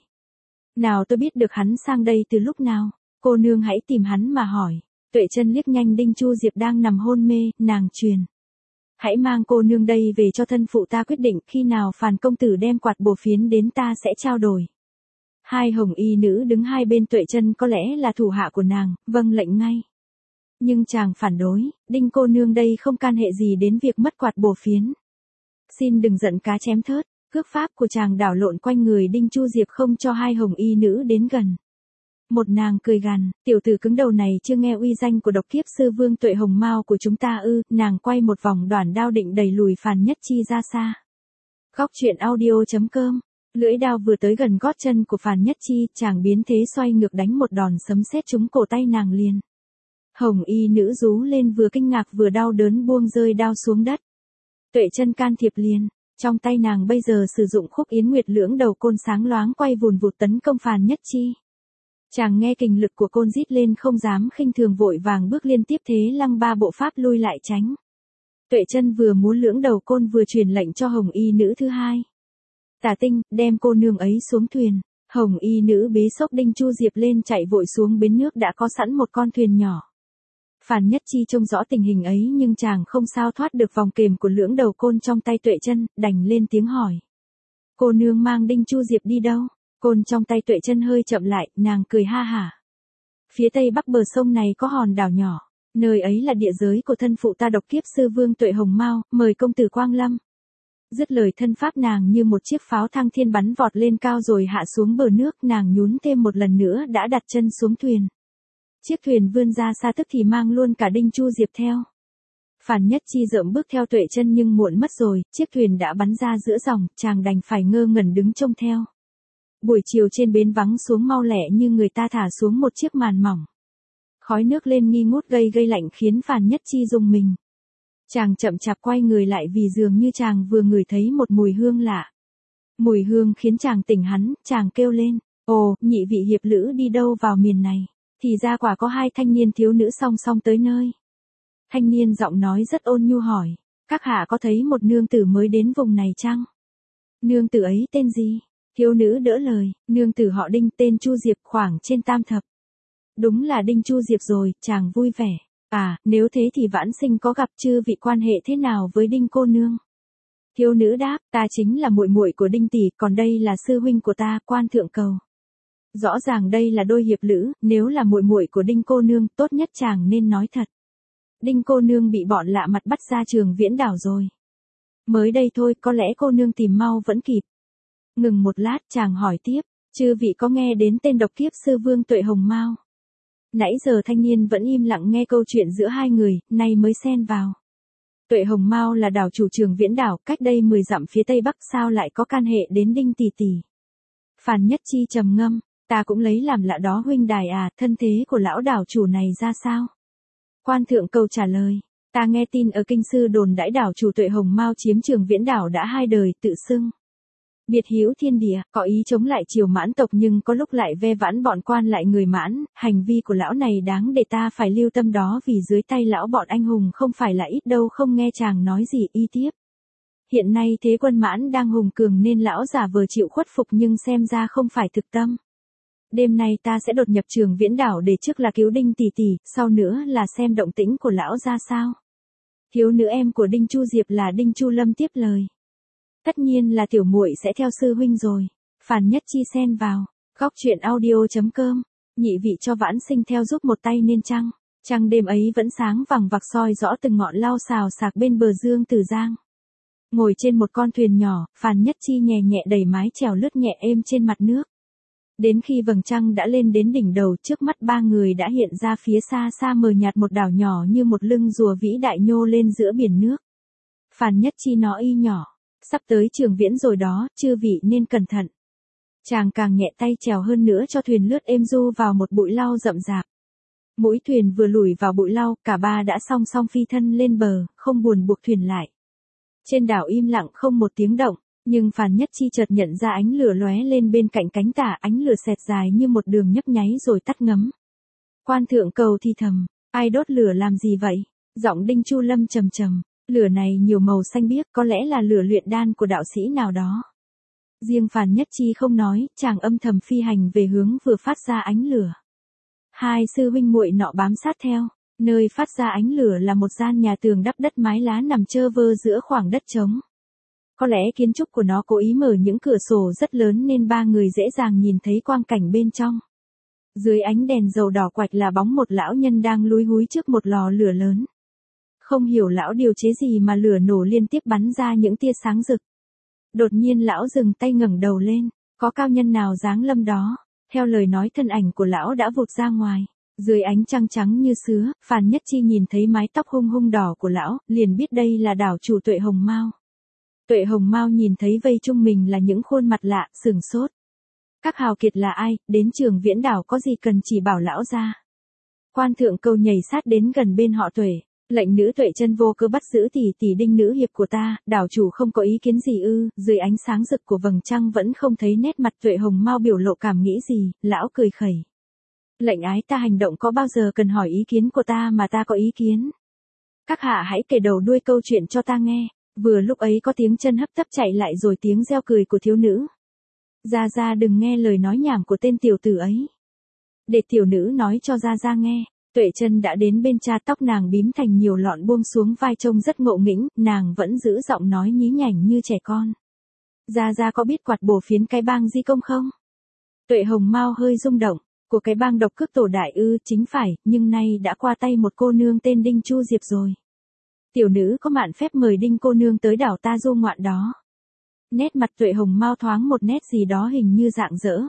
Nào tôi biết được hắn sang đây từ lúc nào, cô nương hãy tìm hắn mà hỏi. Tuệ Chân liếc nhanh Đinh Chu Diệp đang nằm hôn mê, nàng truyền. Hãy mang cô nương đây về cho thân phụ ta quyết định, khi nào Phàn công tử đem quạt bổ phiến đến ta sẽ trao đổi. 2 hồng y nữ đứng hai bên Tuệ Chân có lẽ là thủ hạ của nàng, vâng lệnh ngay. Nhưng chàng phản đối, Đinh cô nương đây không can hệ gì đến việc mất quạt bổ phiến. Xin đừng giận cá chém thớt, cước pháp của chàng đảo lộn quanh người Đinh Chu Diệp không cho 2 hồng y nữ đến gần. Một nàng cười gằn, tiểu tử cứng đầu này chưa nghe uy danh của độc kiếp sư Vương Tuệ Hồng Mao của chúng ta ư? Nàng quay một vòng đoản đao định đẩy lùi Phàn Nhất Chi ra xa. Góc truyện audio.com. Lưỡi đao vừa tới gần gót chân của Phàn Nhất Chi, chàng biến thế xoay ngược đánh một đòn sấm sét trúng cổ tay nàng liền. Hồng y nữ rú lên vừa kinh ngạc vừa đau đớn buông rơi đao xuống đất. Tuệ Chân can thiệp liền, trong tay nàng bây giờ sử dụng khúc yến nguyệt lưỡng đầu côn sáng loáng quay vùn vụt tấn công Phàn Nhất Chi. Chàng nghe kình lực của côn rít lên không dám khinh thường vội vàng bước liên tiếp thế lăng 3 bộ pháp lui lại tránh. Tuệ Chân vừa múa lưỡng đầu côn vừa truyền lệnh cho hồng y nữ thứ hai. Tả Tinh, đem cô nương ấy xuống thuyền. Hồng y nữ bế xốc Đinh Chu Diệp lên chạy vội xuống bến nước đã có sẵn một con thuyền nhỏ. Phàn Nhất Chi trông rõ tình hình ấy nhưng chàng không sao thoát được vòng kềm của lưỡng đầu côn trong tay Tuệ Chân, đành lên tiếng hỏi. Cô nương mang Đinh Chu Diệp đi đâu? Côn trong tay Tuệ Chân hơi chậm lại, nàng cười ha hả. Phía tây bắc bờ sông này có hòn đảo nhỏ, nơi ấy là địa giới của thân phụ ta độc kiếp sư vương Tuệ Hồng Mao, mời công tử quang lâm. Dứt lời thân pháp nàng như một chiếc pháo thăng thiên bắn vọt lên cao rồi hạ xuống bờ nước, nàng nhún thêm một lần nữa đã đặt chân xuống thuyền. Chiếc thuyền vươn ra xa tức thì mang luôn cả Đinh Chu Diệp theo. Phàn Nhất Chi dợm bước theo Tuệ Chân nhưng muộn mất rồi, chiếc thuyền đã bắn ra giữa dòng, chàng đành phải ngơ ngẩn đứng trông theo. Buổi chiều trên bến vắng xuống mau lẹ như người ta thả xuống một chiếc màn mỏng. Khói nước lên nghi ngút gây lạnh khiến Phàn Nhất Chi rùng mình. Chàng chậm chạp quay người lại vì dường như chàng vừa ngửi thấy một mùi hương lạ. Mùi hương khiến chàng tỉnh hắn, chàng kêu lên, ồ, nhị vị hiệp lữ đi đâu vào miền này? Thì ra quả có hai thanh niên thiếu nữ song song tới nơi. Thanh niên giọng nói rất ôn nhu hỏi, các hạ có thấy một nương tử mới đến vùng này chăng? Nương tử ấy tên gì? Thiếu nữ đỡ lời, nương tử họ Đinh tên Chu Diệp khoảng trên tam thập. Đúng là Đinh Chu Diệp rồi, chàng vui vẻ. À, nếu thế thì vãn sinh có gặp chư vị quan hệ thế nào với Đinh cô nương? Thiếu nữ đáp, ta chính là muội muội của Đinh tỷ, còn đây là sư huynh của ta, Quan Thượng Cầu. Rõ ràng đây là đôi hiệp lữ, nếu là muội muội của Đinh cô nương, tốt nhất chàng nên nói thật. Đinh cô nương bị bọn lạ mặt bắt ra Trường Viễn đảo rồi. Mới đây thôi, có lẽ cô nương tìm mau vẫn kịp. Ngừng một lát, chàng hỏi tiếp, chư vị có nghe đến tên độc kiếp sư vương Tuệ Hồng Mao? Nãy giờ thanh niên vẫn im lặng nghe câu chuyện giữa hai người, nay mới xen vào. Tuệ Hồng Mao là đảo chủ Trường Viễn đảo, cách đây 10 dặm phía tây bắc, sao lại có can hệ đến Đinh tỷ tỷ? Phàn Nhất Chi trầm ngâm, ta cũng lấy làm lạ đó huynh đài à, thân thế của lão đảo chủ này ra sao? Quan Thượng Cầu trả lời, ta nghe tin ở kinh sư đồn đãi đảo chủ Tuệ Hồng Mao chiếm Trường Viễn đảo đã 2 đời, tự xưng biệt hữu thiên địa, có ý chống lại Triều Mãn tộc nhưng có lúc lại ve vãn bọn quan lại người Mãn, hành vi của lão này đáng để ta phải lưu tâm đó vì dưới tay lão bọn anh hùng không phải là ít đâu. Không nghe chàng nói gì y tiếp. Hiện nay thế quân Mãn đang hùng cường nên lão giả vờ chịu khuất phục nhưng xem ra không phải thực tâm. Đêm nay ta sẽ đột nhập Trường Viễn đảo để trước là cứu Đinh tỷ tỷ, sau nữa là xem động tĩnh của lão ra sao. Thiếu nữ em của Đinh Chu Diệp là Đinh Chu Lâm tiếp lời. Tất nhiên là tiểu muội sẽ theo sư huynh rồi. Phàn Nhất Chi xen vào. Góc truyện audio.com. Nhị vị cho vãn sinh theo giúp một tay nên chăng? Trăng đêm ấy vẫn sáng vằng vặc soi rõ từng ngọn lau xào xạc bên bờ Dương Tử Giang. Ngồi trên một con thuyền nhỏ, Phàn Nhất Chi nhẹ nhẹ đẩy mái chèo lướt nhẹ êm trên mặt nước. Đến khi vầng trăng đã lên đến đỉnh đầu, trước mắt ba người đã hiện ra phía xa xa mờ nhạt một đảo nhỏ như một lưng rùa vĩ đại nhô lên giữa biển nước. Phàn Nhất Chi nói y nhỏ. Sắp tới Trường Viễn rồi đó, chư vị nên cẩn thận. Chàng càng nhẹ tay chèo hơn nữa cho thuyền lướt êm du vào một bụi lau rậm rạp. Mũi thuyền vừa lùi vào bụi lau, cả ba đã song song phi thân lên bờ, không buồn buộc thuyền lại. Trên đảo im lặng không một tiếng động, nhưng Phàn Nhất Chi chợt nhận ra ánh lửa lóe lên bên cạnh cánh tả, ánh lửa xẹt dài như một đường nhấp nháy rồi tắt ngấm. Quan Thượng Cầu thì thầm, ai đốt lửa làm gì vậy? Giọng Đinh Chu Lâm trầm trầm. Lửa này nhiều màu xanh biếc, có lẽ là lửa luyện đan của đạo sĩ nào đó. Riêng Phàn Nhất Chi không nói, chàng âm thầm phi hành về hướng vừa phát ra ánh lửa. Hai sư huynh muội nọ bám sát theo, nơi phát ra ánh lửa là một gian nhà tường đắp đất mái lá nằm trơ vơ giữa khoảng đất trống. Có lẽ kiến trúc của nó cố ý mở những cửa sổ rất lớn nên ba người dễ dàng nhìn thấy quang cảnh bên trong. Dưới ánh đèn dầu đỏ quạch là bóng một lão nhân đang lúi húi trước một lò lửa lớn. Không hiểu lão điều chế gì mà lửa nổ liên tiếp bắn ra những tia sáng rực. Đột nhiên lão dừng tay ngẩng đầu lên, có cao nhân nào giáng lâm đó. Theo lời nói thân ảnh của lão đã vụt ra ngoài. Dưới ánh trăng trắng như sứa, Phàn Nhất Chi nhìn thấy mái tóc hung hung đỏ của lão, liền biết đây là đảo chủ Tuệ Hồng Mao. Tuệ Hồng Mao nhìn thấy vây chung mình là những khuôn mặt lạ, sửng sốt. Các hào kiệt là ai, đến Trường Viễn đảo có gì cần chỉ bảo lão ra. Quan Thượng Cầu nhảy sát đến gần bên họ Tuệ. Lệnh nữ Tuệ Chân vô cơ bắt giữ tỷ tỷ Đinh nữ hiệp của ta, đảo chủ không có ý kiến gì ư? Dưới ánh sáng rực của vầng trăng vẫn không thấy nét mặt Tuệ Hồng Mao biểu lộ cảm nghĩ gì, lão cười khẩy. Lệnh ái ta hành động có bao giờ cần hỏi ý kiến của ta mà ta có ý kiến. Các hạ hãy kể đầu đuôi câu chuyện cho ta nghe. Vừa lúc ấy có tiếng chân hấp tấp chạy lại rồi tiếng reo cười của thiếu nữ. Gia Gia đừng nghe lời nói nhảm của tên tiểu tử ấy. Để tiểu nữ nói cho Gia Gia nghe. Tuệ Chân đã đến bên cha, tóc nàng bím thành nhiều lọn buông xuống vai trông rất ngộ nghĩnh, nàng vẫn giữ giọng nói nhí nhảnh như trẻ con. Gia Gia có biết quạt bổ phiến cái bang di công không? Tuệ Hồng Mao hơi rung động. Của cái bang độc cước tổ đại ư? Chính phải, nhưng nay đã qua tay một cô nương tên Đinh Chu Diệp rồi. Tiểu nữ có mạn phép mời Đinh cô nương tới đảo ta du ngoạn đó. Nét mặt Tuệ Hồng Mao thoáng một nét gì đó hình như rạng rỡ.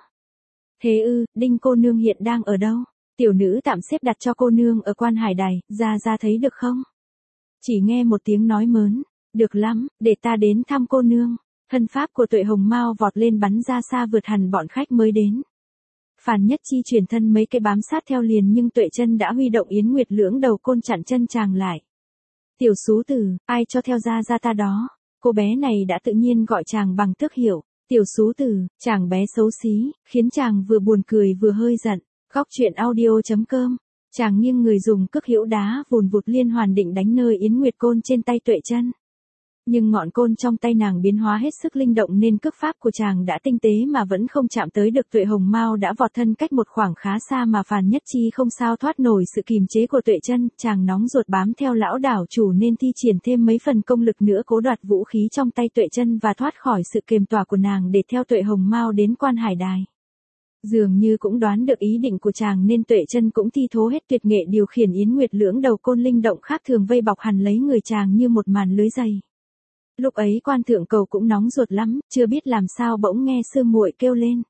Thế ư? Đinh cô nương hiện đang ở đâu? Tiểu nữ tạm xếp đặt cho cô nương ở Quan Hải Đài, Gia Gia thấy được không? Chỉ nghe một tiếng nói mớn. Được lắm, để ta đến thăm cô nương. Thân pháp của Tuệ Hồng Mao vọt lên bắn ra xa vượt hẳn bọn khách mới đến. Phàn Nhất Chi chuyển thân mấy cái bám sát theo liền, nhưng Tuệ Chân đã huy động Yến Nguyệt lưỡng đầu côn chặn chân chàng lại. Tiểu xú tử, ai cho theo Gia Gia ta đó? Cô bé này đã tự nhiên gọi chàng bằng tước hiệu. Tiểu xú tử, chàng bé xấu xí, khiến chàng vừa buồn cười vừa hơi giận. Góc truyện audio.com. Chàng nghiêng người dùng cước hữu đá vùn vụt liên hoàn định đánh nơi Yến Nguyệt côn trên tay Tuệ Chân. Nhưng ngọn côn trong tay nàng biến hóa hết sức linh động nên cước pháp của chàng đã tinh tế mà vẫn không chạm tới được. Tuệ Hồng Mao đã vọt thân cách một khoảng khá xa mà Phàn Nhất Chi không sao thoát nổi sự kìm chế của Tuệ Chân. Chàng nóng ruột bám theo lão đảo chủ nên thi triển thêm mấy phần công lực nữa cố đoạt vũ khí trong tay Tuệ Chân và thoát khỏi sự kiềm tỏa của nàng để theo Tuệ Hồng Mao đến Quan Hải Đài. Dường như cũng đoán được ý định của chàng nên Tuệ Chân cũng thi thố hết tuyệt nghệ điều khiển Yến Nguyệt lưỡng đầu côn linh động khác thường vây bọc hẳn lấy người chàng như một màn lưới dày. Lúc ấy Quan Thượng Cầu cũng nóng ruột lắm, chưa biết làm sao bỗng nghe sư muội kêu lên.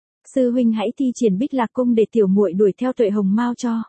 Sư huynh hãy thi triển Bích Lạc cung để tiểu muội đuổi theo Tuệ Hồng Mao cho.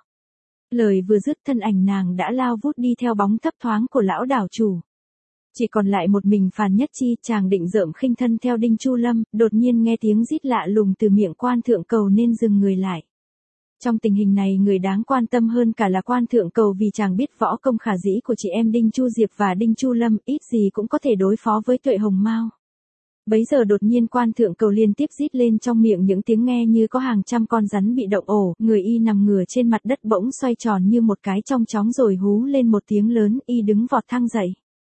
Lời vừa dứt thân ảnh nàng đã lao vút đi theo bóng thấp thoáng của lão đảo chủ. Chỉ còn lại một mình Phàn Nhất Chi, chàng định dợm khinh thân theo Đinh Chu Lâm, đột nhiên nghe tiếng rít lạ lùng từ miệng Quan Thượng Cầu nên dừng người lại. Trong tình hình này người đáng quan tâm hơn cả là Quan Thượng Cầu vì chàng biết võ công khả dĩ của chị em Đinh Chu Diệp và Đinh Chu Lâm, ít gì cũng có thể đối phó với Tuệ Hồng Mao. Bấy giờ đột nhiên Quan Thượng Cầu liên tiếp rít lên trong miệng những tiếng nghe như có hàng trăm con rắn bị động ổ, người y nằm ngửa trên mặt đất bỗng xoay tròn như một cái trong chóng rồi hú lên một tiếng lớn, y đứng vọt thang dậy.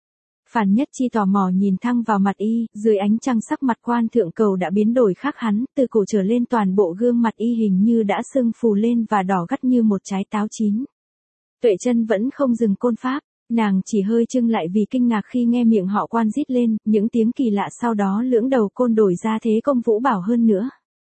Phàn Nhất Chi tò mò nhìn thăng vào mặt y, dưới ánh trăng sắc mặt Quan Thượng Cầu đã biến đổi khác hẳn, từ cổ trở lên toàn bộ gương mặt y hình như đã sưng phù lên và đỏ gắt như một trái táo chín. Tuệ Chân vẫn không dừng côn pháp, nàng chỉ hơi chưng lại vì kinh ngạc khi nghe miệng họ Quan rít lên, những tiếng kỳ lạ sau đó lưỡng đầu côn đổi ra thế công vũ bảo hơn nữa.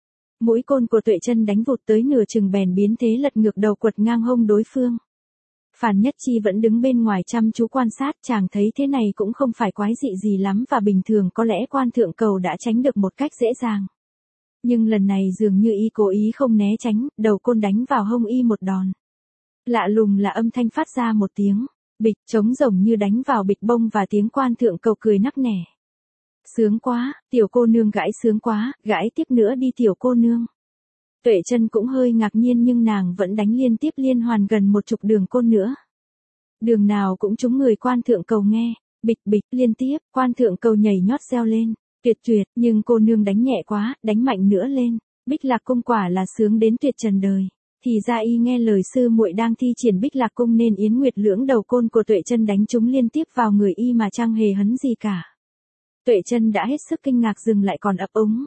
Mũi côn của Tuệ Chân đánh vụt tới nửa chừng bèn biến thế lật ngược đầu quật ngang hông đối phương. Phàn Nhất Chi vẫn đứng bên ngoài chăm chú quan sát, chàng thấy thế này cũng không phải quái dị gì lắm và bình thường có lẽ Quan Thượng Cầu đã tránh được một cách dễ dàng. Nhưng lần này dường như y cố ý không né tránh, đầu côn đánh vào hông y một đòn. Lạ lùng là âm thanh phát ra một tiếng bịch trống rỗng như đánh vào bịch bông và tiếng Quan Thượng Cầu cười nắc nẻ. Sướng quá, tiểu cô nương gãi sướng quá, gãi tiếp nữa đi tiểu cô nương. Tuệ Chân cũng hơi ngạc nhiên nhưng nàng vẫn đánh liên tiếp liên hoàn gần một chục đường côn nữa. Đường nào cũng trúng người Quan Thượng Cầu nghe, bịch bịch liên tiếp, Quan Thượng Cầu nhảy nhót reo lên, tuyệt tuyệt, nhưng cô nương đánh nhẹ quá, đánh mạnh nữa lên, Bích Lạc cung quả là sướng đến tuyệt trần đời. Thì ra y nghe lời sư muội đang thi triển Bích Lạc cung nên Yến Nguyệt lưỡng đầu côn của Tuệ Chân đánh trúng liên tiếp vào người y mà chẳng hề hấn gì cả. Tuệ Chân đã hết sức kinh ngạc dừng lại còn ấp úng.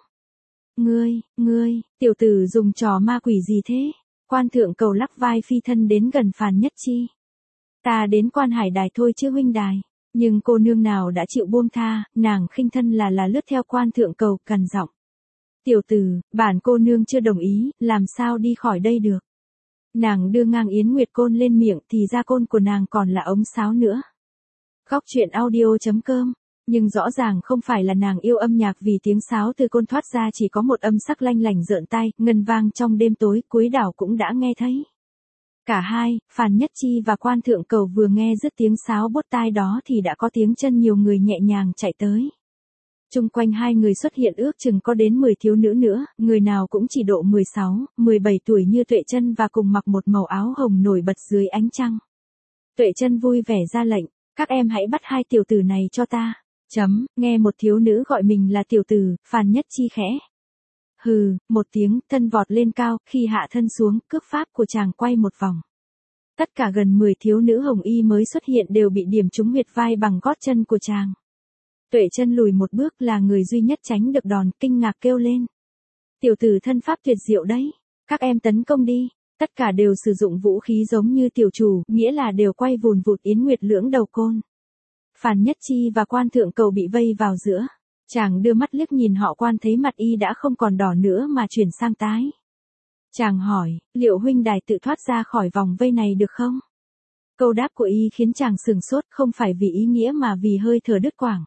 Ngươi, tiểu tử dùng trò ma quỷ gì thế? Quan Thượng Cầu lắc vai phi thân đến gần Phàn Nhất Chi. Ta đến Quan Hải Đài thôi chứ huynh đài. Nhưng cô nương nào đã chịu buông tha, nàng khinh thân là lướt theo Quan Thượng Cầu cằn giọng. Tiểu tử, bản cô nương chưa đồng ý, làm sao đi khỏi đây được? Nàng đưa ngang Yến Nguyệt côn lên miệng thì ra côn của nàng còn là ống sáo nữa. Góc truyện audio.com. Nhưng rõ ràng không phải là nàng yêu âm nhạc vì tiếng sáo từ côn thoát ra chỉ có một âm sắc lanh lảnh rợn tai, ngân vang trong đêm tối, cuối đảo cũng đã nghe thấy. Cả hai, Phàn Nhất Chi và Quan Thượng Cầu vừa nghe dứt tiếng sáo bốt tai đó thì đã có tiếng chân nhiều người nhẹ nhàng chạy tới. Chung quanh hai người xuất hiện ước chừng có đến 10 thiếu nữ nữa, người nào cũng chỉ độ 16, 17 tuổi như Tuệ Chân và cùng mặc một màu áo hồng nổi bật dưới ánh trăng. Tuệ Chân vui vẻ ra lệnh, các em hãy bắt hai tiểu tử này cho ta. Nghe một thiếu nữ gọi mình là tiểu tử, Phàn Nhất Chi khẽ. Hừ, một tiếng, thân vọt lên cao, khi hạ thân xuống, cước pháp của chàng quay một vòng. Tất cả gần 10 thiếu nữ hồng y mới xuất hiện đều bị điểm trúng huyệt vai bằng gót chân của chàng. Tuệ chân lùi một bước, là người duy nhất tránh được đòn, kinh ngạc kêu lên. Tiểu tử thân pháp tuyệt diệu đấy, các em tấn công đi. Tất cả đều sử dụng vũ khí giống như tiểu chủ, nghĩa là đều quay vùn vụt Yến Nguyệt lưỡng đầu côn. Phàn Nhất Chi và Quan Thượng Cầu bị vây vào giữa. Chàng đưa mắt liếc nhìn họ Quan, thấy mặt y đã không còn đỏ nữa mà chuyển sang tái. Chàng hỏi, liệu huynh đài tự thoát ra khỏi vòng vây này được không? Câu đáp của y khiến chàng sửng sốt, không phải vì ý nghĩa mà vì hơi thở đứt quãng.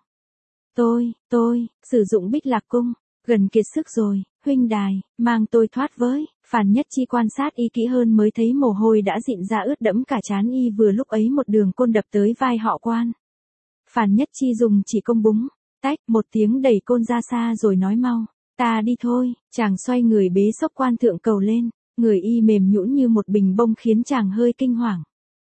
Tôi, sử dụng Bích Lạc Cung, gần kiệt sức rồi, huynh đài, mang tôi thoát với. Phàn Nhất Chi quan sát y kỹ hơn mới thấy mồ hôi đã dịn ra ướt đẫm cả trán y, vừa lúc ấy một đường côn đập tới vai họ Quan. Phàn Nhất Chi dùng chỉ công búng, tách một tiếng đẩy côn ra xa rồi nói mau, ta đi thôi. Chàng xoay người bế xốc Quan Thượng Cầu lên, người y mềm nhũn như một bình bông khiến chàng hơi kinh hoàng.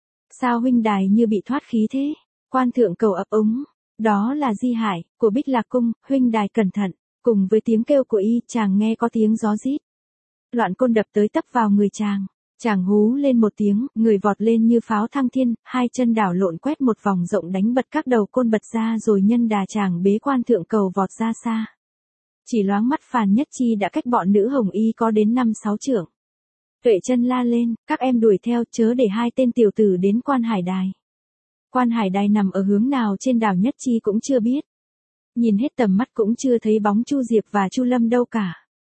Sao huynh đài như bị thoát khí thế? Quan Thượng Cầu ấp úng, đó là di hại của Bích Lạc Cung, huynh đài cẩn thận. Cùng với tiếng kêu của y, chàng nghe có tiếng gió rít. Loạn côn đập tới tấp vào người chàng. Chàng hú lên một tiếng, người vọt lên như pháo thăng thiên, hai chân đảo lộn quét một vòng rộng đánh bật các đầu côn bật ra, rồi nhân đà chàng bế Quan Thượng Cầu vọt ra xa. Chỉ loáng mắt Phàn Nhất Chi đã cách bọn nữ hồng y có đến 5-6 trượng. Tuệ chân la lên, các em đuổi theo, chớ để hai tên tiểu tử đến Quan Hải Đài. Quan Hải Đài nằm ở hướng nào trên đảo Nhất Chi cũng chưa biết. Nhìn hết tầm mắt cũng chưa thấy bóng Chu Diệp và Chu Lâm đâu cả.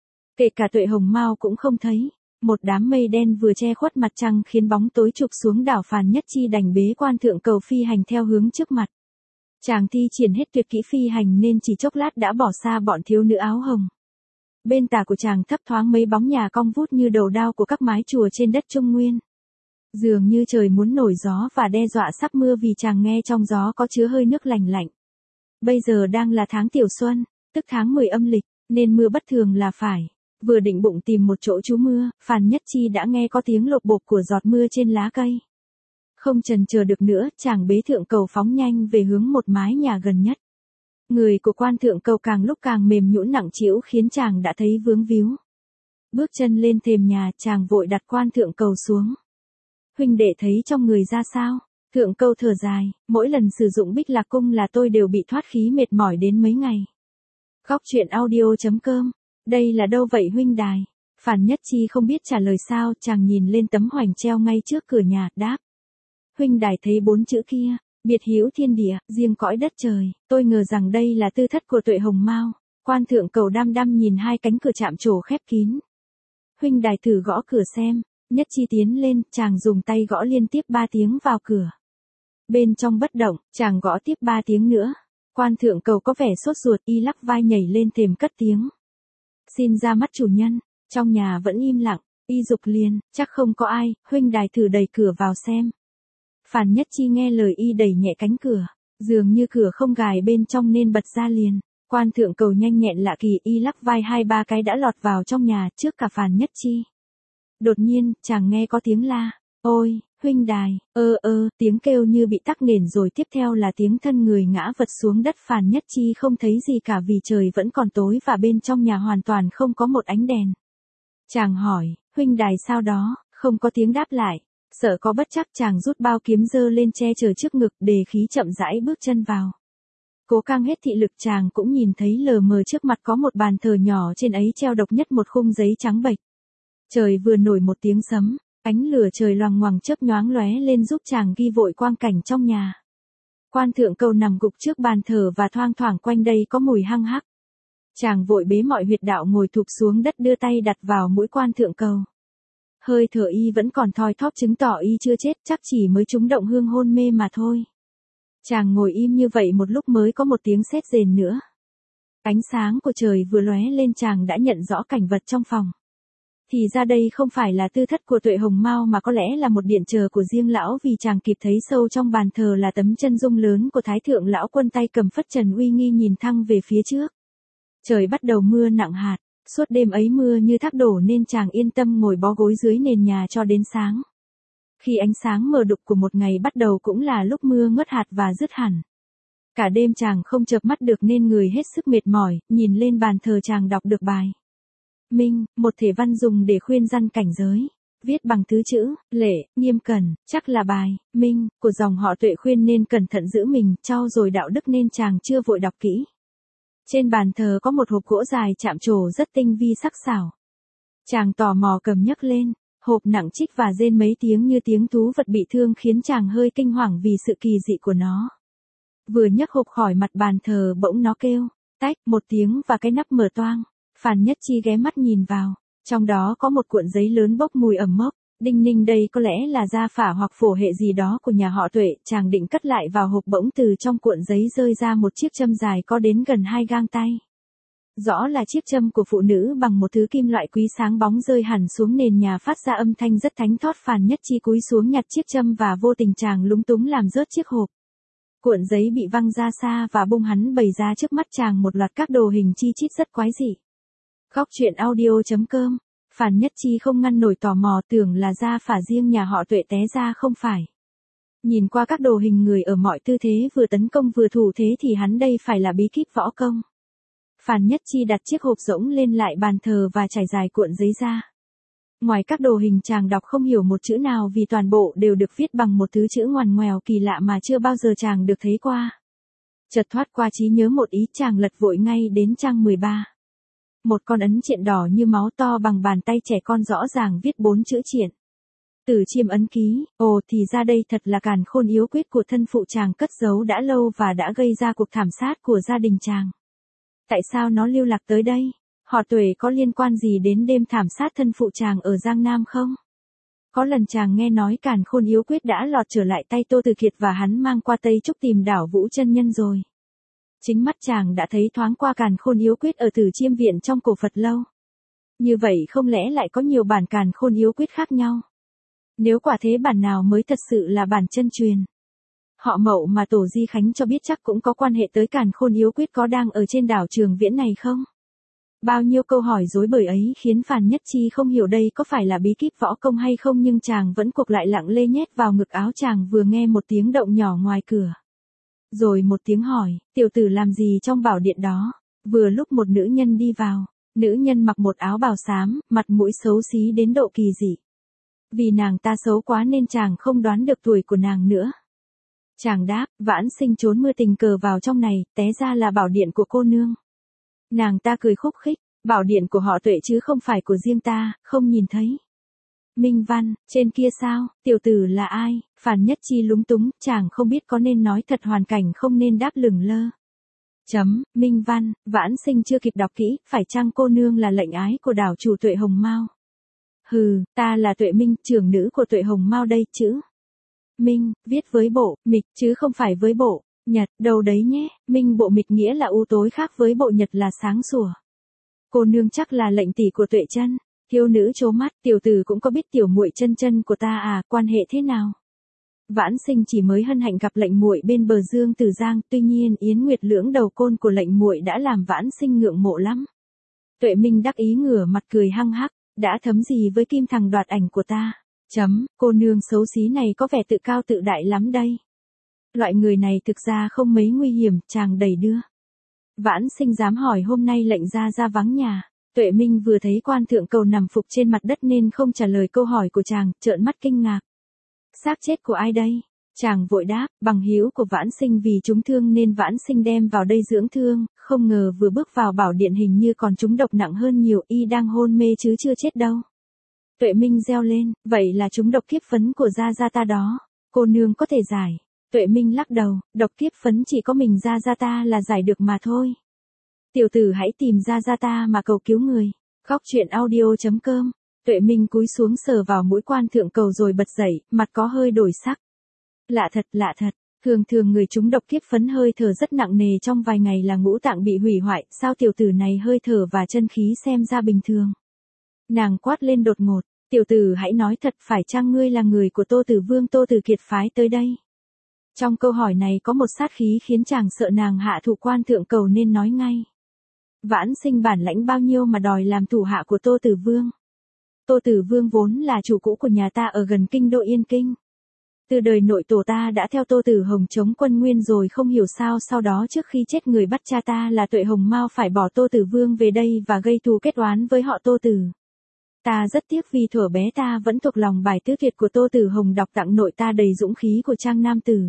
Kể cả Tuệ Hồng Mao cũng không thấy. Một đám mây đen vừa che khuất mặt trăng khiến bóng tối chụp xuống đảo. Phàn Nhất Chi đành bế Quan Thượng Cầu phi hành theo hướng trước mặt. Chàng thi triển hết tuyệt kỹ phi hành nên chỉ chốc lát đã bỏ xa bọn thiếu nữ áo hồng. Bên tả của chàng thấp thoáng mấy bóng nhà cong vút như đầu đao của các mái chùa trên đất Trung Nguyên. Dường như trời muốn nổi gió và đe dọa sắp mưa, vì chàng nghe trong gió có chứa hơi nước lành lạnh. Bây giờ đang là tháng Tiểu Xuân, tức tháng 10 âm lịch, nên mưa bất thường là phải. Vừa định bụng tìm một chỗ trú mưa, Phàn Nhất Chi đã nghe có tiếng lộp bộp của giọt mưa trên lá cây. Không chần chờ được nữa, chàng bế Thượng Cầu phóng nhanh về hướng một mái nhà gần nhất. Người của Quan Thượng Cầu càng lúc càng mềm nhũn nặng trĩu khiến chàng đã thấy vướng víu. Bước chân lên thềm nhà, chàng vội đặt Quan Thượng Cầu xuống. Huynh đệ thấy trong người ra sao? Thượng Cầu thở dài, mỗi lần sử dụng Bích Lạc Cung là tôi đều bị thoát khí mệt mỏi đến mấy ngày. Góc truyện audio.com. Đây là đâu vậy huynh đài? Phàn Nhất Chi không biết trả lời sao, chàng nhìn lên tấm hoành treo ngay trước cửa nhà, đáp. Huynh đài thấy 4 chữ kia, biệt hữu thiên địa, riêng cõi đất trời, tôi ngờ rằng đây là tư thất của Tuệ Hồng Mao. Quan Thượng Cầu đăm đăm nhìn hai cánh cửa chạm trổ khép kín. Huynh đài thử gõ cửa xem. Nhất Chi tiến lên, chàng dùng tay gõ liên tiếp 3 tiếng vào cửa. Bên trong bất động, chàng gõ tiếp 3 tiếng nữa. Quan Thượng Cầu có vẻ sốt ruột, y lắc vai nhảy lên thềm cất tiếng. Xin ra mắt chủ nhân. Trong nhà vẫn im lặng, y dục liền, chắc không có ai, huynh đài thử đẩy cửa vào xem. Phàn Nhất Chi nghe lời y đẩy nhẹ cánh cửa, dường như cửa không gài bên trong nên bật ra liền. Quan Thượng Cầu nhanh nhẹn lạ kỳ, y lắc vai 2-3 cái đã lọt vào trong nhà trước cả Phàn Nhất Chi. Đột nhiên, chàng nghe có tiếng la, ôi, huynh đài, tiếng kêu như bị tắc nghẽn, rồi tiếp theo là tiếng thân người ngã vật xuống đất. Phàn Nhất Chi không thấy gì cả vì trời vẫn còn tối và bên trong nhà hoàn toàn không có một ánh đèn. Chàng hỏi, huynh đài sao đó? Không có tiếng đáp lại. Sợ có bất trắc, chàng rút bao kiếm giơ lên che chở trước ngực, đề khí chậm rãi bước chân vào. Cố căng hết thị lực, chàng cũng nhìn thấy lờ mờ trước mặt có một bàn thờ nhỏ, trên ấy treo độc nhất một khung giấy trắng bệch. Trời vừa nổi một tiếng sấm, ánh lửa trời loằng ngoằng chớp nhoáng lóe lên giúp chàng ghi vội quang cảnh trong nhà. Quan Thượng Cầu nằm gục trước bàn thờ và thoang thoảng quanh đây có mùi hăng hắc. Chàng vội bế mọi huyệt đạo ngồi thụp xuống đất, đưa tay đặt vào mũi Quan Thượng Cầu. Hơi thở y vẫn còn thoi thóp, chứng tỏ y chưa chết, chắc chỉ mới trúng động hương hôn mê mà thôi. Chàng ngồi im như vậy một lúc mới có một tiếng sét rền nữa. Ánh sáng của trời vừa lóe lên, chàng đã nhận rõ cảnh vật trong phòng. Thì ra đây không phải là tư thất của Tuệ Hồng Mao mà có lẽ là một điện chờ của riêng lão, vì chàng kịp thấy sâu trong bàn thờ là tấm chân dung lớn của Thái Thượng Lão Quân, tay cầm phất trần uy nghi nhìn thăng về phía trước. Trời bắt đầu mưa nặng hạt, suốt đêm ấy mưa như thác đổ nên chàng yên tâm ngồi bó gối dưới nền nhà cho đến sáng. Khi ánh sáng mờ đục của một ngày bắt đầu cũng là lúc mưa ngớt hạt và dứt hẳn. Cả đêm chàng không chợp mắt được nên người hết sức mệt mỏi, nhìn lên bàn thờ chàng đọc được bài Minh, một thể văn dùng để khuyên răn cảnh giới. viết bằng thứ chữ, lệ, nghiêm cẩn, chắc là bài, minh, của dòng họ Tuệ khuyên nên cẩn thận giữ mình, trau dồi đạo đức nên chàng chưa vội đọc kỹ. Trên bàn thờ có một hộp gỗ dài chạm trổ rất tinh vi sắc sảo. Chàng tò mò cầm nhấc lên, hộp nặng trích và rên mấy tiếng như tiếng thú vật bị thương khiến chàng hơi kinh hoàng vì sự kỳ dị của nó. Vừa nhấc hộp khỏi mặt bàn thờ bỗng nó kêu, tách một tiếng và cái nắp mở toang. Phàn Nhất Chi ghé mắt nhìn vào, trong đó có một cuộn giấy lớn bốc mùi ẩm mốc, đinh ninh đây có lẽ là gia phả hoặc phổ hệ gì đó của nhà họ Tuệ. Chàng định cất lại vào hộp bỗng từ trong cuộn giấy rơi ra một chiếc châm dài có đến gần 2 gang tay. Rõ là chiếc châm của phụ nữ bằng một thứ kim loại quý sáng bóng rơi hẳn xuống nền nhà phát ra âm thanh rất thánh thót. Phàn Nhất Chi cúi xuống nhặt chiếc châm và vô tình chàng lúng túng làm rớt chiếc hộp. Cuộn giấy bị văng ra xa và bung hắn bày ra trước mắt chàng một loạt các đồ hình chi chít rất quái dị. Góc truyện audio.com. Phàn Nhất Chi không ngăn nổi tò mò, tưởng là gia phả riêng nhà họ Tuệ té ra không phải. Nhìn qua các đồ hình người ở mọi tư thế vừa tấn công vừa thủ thế thì hắn đây phải là bí kíp võ công. Phàn Nhất Chi đặt chiếc hộp rỗng lên lại bàn thờ và trải dài cuộn giấy ra. Ngoài các đồ hình chàng đọc không hiểu một chữ nào vì toàn bộ đều được viết bằng một thứ chữ ngoằn ngoèo kỳ lạ mà chưa bao giờ chàng được thấy qua. Chợt thoát qua trí nhớ một ý, chàng lật vội ngay đến trang 13. Một con ấn triện đỏ như máu to bằng bàn tay trẻ con rõ ràng viết 4 chữ triện. Tử Chiêm ấn ký, ồ thì ra đây thật là càn khôn yếu quyết của thân phụ chàng cất giấu đã lâu và đã gây ra cuộc thảm sát của gia đình chàng. Tại sao nó lưu lạc tới đây? Họ Tuệ có liên quan gì đến đêm thảm sát thân phụ chàng ở Giang Nam không? Có lần chàng nghe nói càn khôn yếu quyết đã lọt trở lại tay Tô Từ Kiệt và hắn mang qua Tây Trúc tìm đảo Vũ chân nhân rồi. Chính mắt chàng đã thấy thoáng qua càn khôn yếu quyết ở Tử Chiêm viện trong cổ Phật lâu. Như vậy không lẽ lại có nhiều bản càn khôn yếu quyết khác nhau? Nếu quả thế bản nào mới thật sự là bản chân truyền? Họ Mậu mà Tổ Di Khánh cho biết chắc cũng có quan hệ tới càn khôn yếu quyết có đang ở trên đảo Trường Viễn này không? Bao nhiêu câu hỏi rối bời ấy khiến Phàn Nhất Chi không hiểu đây có phải là bí kíp võ công hay không, nhưng chàng vẫn cuộc lại lặng lê nhét vào ngực áo. Chàng vừa nghe một tiếng động nhỏ ngoài cửa. Rồi một tiếng hỏi, tiểu tử làm gì trong bảo điện đó? Vừa lúc một nữ nhân đi vào. Nữ nhân mặc một áo bào xám, mặt mũi xấu xí đến độ kỳ dị. Vì nàng ta xấu quá nên chàng không đoán được tuổi của nàng nữa. Chàng đáp, Vãn Sinh trốn mưa tình cờ vào trong này, té ra là bảo điện của cô nương. Nàng ta cười khúc khích, bảo điện của họ Tuệ chứ không phải của riêng ta, không nhìn thấy. Minh Văn, trên kia sao, tiểu tử là ai? Phàn Nhất Chi lúng túng, chàng không biết có nên nói thật hoàn cảnh không nên đáp lửng lơ. Minh Văn, Vãn Sinh chưa kịp đọc kỹ, phải chăng cô nương là lệnh ái của đảo chủ Tuệ Hồng Mao? Hừ, ta là Tuệ Minh, trưởng nữ của Tuệ Hồng Mao đây, chữ Minh, viết với bộ, mịch, chứ không phải với bộ, nhật, đâu đấy nhé, Minh bộ mịch nghĩa là u tối khác với bộ nhật là sáng sủa. Cô nương chắc là lệnh tỷ của Tuệ chân. Thiếu nữ trố mắt, tiểu tử cũng có biết tiểu muội chân chân của ta à, quan hệ thế nào? Vãn Sinh chỉ mới hân hạnh gặp lệnh muội bên bờ Dương Tử Giang, tuy nhiên Yến Nguyệt lưỡng đầu côn của lệnh muội đã làm Vãn Sinh ngưỡng mộ lắm. Tuệ Minh đắc ý ngửa mặt cười hăng hắc, đã thấm gì với Kim thằng đoạt ảnh của ta? Cô nương xấu xí này có vẻ tự cao tự đại lắm đây. Loại người này thực ra không mấy nguy hiểm, chàng đầy đưa. Vãn Sinh dám hỏi hôm nay lệnh ra vắng nhà. Tuệ Minh vừa thấy quan thượng cầu nằm phục trên mặt đất nên không trả lời câu hỏi của chàng, trợn mắt kinh ngạc. Xác chết của ai đây? Chàng vội đáp, bằng hữu của Vãn Sinh vì trúng thương nên Vãn Sinh đem vào đây dưỡng thương, không ngờ vừa bước vào bảo điện hình như còn trúng độc nặng hơn nhiều, y đang hôn mê chứ chưa chết đâu. Tuệ Minh reo lên, vậy là trúng độc kiếp phấn của gia ta đó, cô nương có thể giải. Tuệ Minh lắc đầu, độc kiếp phấn chỉ có mình gia ta là giải được mà thôi. Tiểu tử hãy tìm gia ta mà cầu cứu người. Góc truyện audio.com. Tuệ Minh cúi xuống sờ vào mũi quan thượng cầu rồi bật dậy, mặt có hơi đổi sắc. Lạ thật, thường người trúng độc kiếp phấn hơi thở rất nặng nề, trong vài ngày là ngũ tạng bị hủy hoại, sao tiểu tử này hơi thở và chân khí xem ra bình thường. Nàng quát lên đột ngột, tiểu tử hãy nói thật, phải chăng ngươi là người của Tô Tử Vương Tô Tử Kiệt phái tới đây? Trong câu hỏi này có một sát khí khiến chàng sợ nàng hạ thủ quan thượng cầu nên nói ngay. Vãn Sinh bản lãnh bao nhiêu mà đòi làm thủ hạ của Tô Tử Vương? Tô Tử Vương vốn là chủ cũ của nhà ta ở gần kinh đô Yên Kinh. Từ đời nội tổ ta đã theo Tô Tử Hồng chống quân Nguyên rồi, không hiểu sao sau đó trước khi chết người bắt cha ta là Tuệ Hồng Mao phải bỏ Tô Tử Vương về đây và gây thù kết oán với họ Tô Tử. Ta rất tiếc vì thuở bé ta vẫn thuộc lòng bài tứ tuyệt của Tô Tử Hồng đọc tặng nội ta đầy dũng khí của trang nam tử.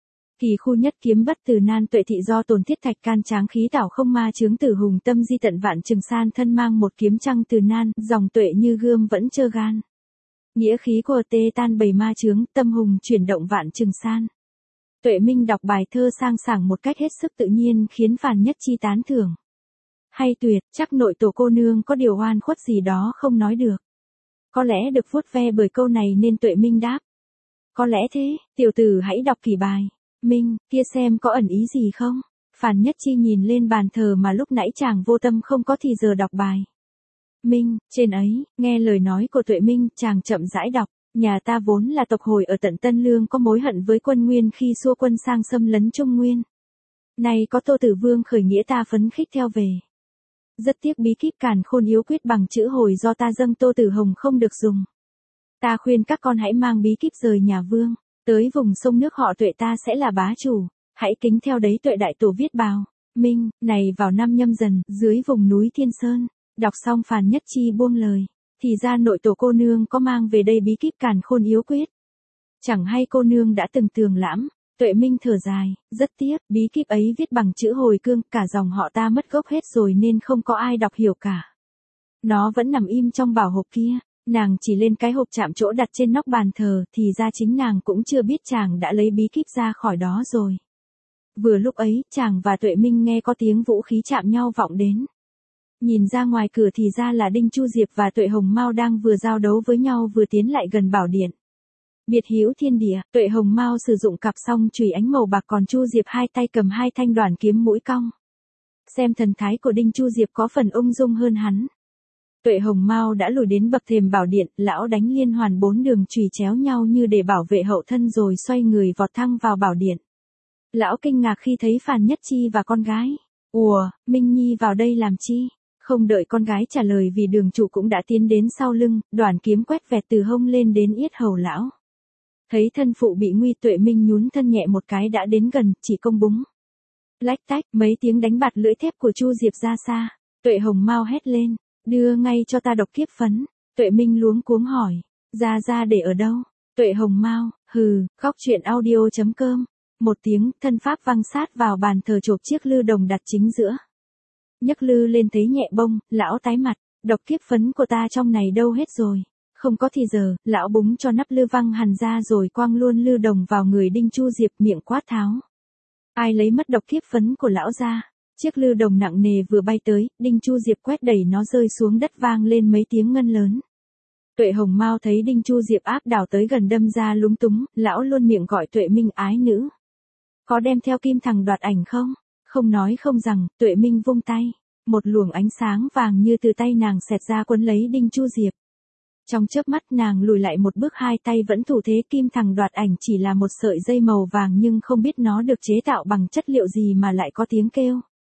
Kỳ khu nhất kiếm bất từ nan tuệ thị do tồn thiết thạch can tráng khí tảo không ma chướng tử hùng tâm di tận vạn trường san thân mang một kiếm trăng từ nan, dòng tuệ như gươm vẫn trơ gan. Nghĩa khí của tê tan bầy ma chướng, tâm hùng chuyển động vạn trường san. Tuệ Minh đọc bài thơ sang sảng một cách hết sức tự nhiên khiến Phàn Nhất Chi tán thưởng. Hay tuyệt, chắc nội tổ cô nương có điều oan khuất gì đó không nói được. Có lẽ được vuốt ve bởi câu này nên Tuệ Minh đáp. Có lẽ thế, tiểu tử hãy đọc kỹ bài. Minh, kia xem có ẩn ý gì không? Phàn Nhất Chi nhìn lên bàn thờ mà lúc nãy chàng vô tâm không có thì giờ đọc bài. Minh, trên ấy, nghe lời nói của Tuệ Minh, chàng chậm rãi đọc. Nhà ta vốn là tộc hồi ở tận Tân Lương có mối hận với quân Nguyên khi xua quân sang xâm lấn Trung Nguyên. Nay có Tô Tử Vương khởi nghĩa ta phấn khích theo về. Rất tiếc bí kíp càn khôn yếu quyết bằng chữ hồi do ta dâng Tô Tử Hồng không được dùng. Ta khuyên các con hãy mang bí kíp rời nhà Vương, tới vùng sông nước họ Tuệ ta sẽ là bá chủ, hãy kính theo đấy Tuệ đại tổ viết bào. Minh, này vào năm Nhâm Dần, dưới vùng núi Thiên Sơn, đọc xong Phàn Nhất Chi buông lời. Thì ra nội tổ cô nương có mang về đây bí kíp càn khôn yếu quyết. Chẳng hay cô nương đã từng tường lãm. Tuệ Minh thở dài, rất tiếc, bí kíp ấy viết bằng chữ hồi cương, cả dòng họ ta mất gốc hết rồi nên không có ai đọc hiểu cả. Nó vẫn nằm im trong bảo hộp kia, nàng chỉ lên cái hộp chạm chỗ đặt trên nóc bàn thờ, thì ra chính nàng cũng chưa biết chàng đã lấy bí kíp ra khỏi đó rồi. Vừa lúc ấy, chàng và Tuệ Minh nghe có tiếng vũ khí chạm nhau vọng đến. Nhìn ra ngoài cửa thì ra là Đinh Chu Diệp và Tuệ Hồng Mao đang vừa giao đấu với nhau vừa tiến lại gần bảo điện. Biệt hữu thiên địa, Tuệ Hồng Mao sử dụng cặp song chùy ánh màu bạc còn Chu Diệp hai tay cầm hai thanh đoản kiếm mũi cong. Xem thần thái của Đinh Chu Diệp có phần ung dung hơn hắn. Tuệ Hồng Mao đã lùi đến bậc thềm bảo điện, lão đánh liên hoàn 4 đường chùy chéo nhau như để bảo vệ hậu thân rồi xoay người vọt thăng vào bảo điện. Lão kinh ngạc khi thấy Phàn Nhất Chi và con gái. Ủa, Minh Nhi vào đây làm chi? Không đợi con gái trả lời vì đường chủ cũng đã tiến đến sau lưng, đoản kiếm quét vẹt từ hông lên đến yết hầu lão. Thấy thân phụ bị nguy, Tuệ Minh nhún thân nhẹ một cái đã đến gần, chỉ công búng. Lách tách, mấy tiếng đánh bạt lưỡi thép của Chu Diệp ra xa. Tuệ Hồng Mao hét lên, đưa ngay cho ta độc kiếp phấn. Tuệ Minh luống cuống hỏi, ra để ở đâu? Tuệ Hồng Mao, hừ, khóc chuyện audio.com. Một tiếng, thân pháp văng sát vào bàn thờ chộp chiếc lư đồng đặt chính giữa. Nhấc lư lên thấy nhẹ bông, lão tái mặt, độc kiếp phấn của ta trong này đâu hết rồi. Không có thì giờ, lão búng cho nắp lư văng hẳn ra rồi quăng luôn lư đồng vào người Đinh Chu Diệp miệng quát tháo. Ai lấy mất độc kiếp phấn của lão ra? Chiếc lư đồng nặng nề vừa bay tới, Đinh Chu Diệp quét đẩy nó rơi xuống đất vang lên mấy tiếng ngân lớn. Tuệ Hồng Mao thấy Đinh Chu Diệp áp đảo tới gần đâm ra lúng túng, lão luôn miệng gọi Tuệ Minh ái nữ. Có đem theo kim thằng đoạt ảnh không? Không nói không rằng, Tuệ Minh vung tay. Một luồng ánh sáng vàng như từ tay nàng xẹt ra quấn lấy Đinh Chu Diệp. Trong chớp mắt nàng lùi lại một bước, hai tay vẫn thủ thế kim thằng đoạt ảnh chỉ là một sợi dây màu vàng nhưng không biết nó được chế tạo bằng chất liệu gì mà lại có tiếng kêu.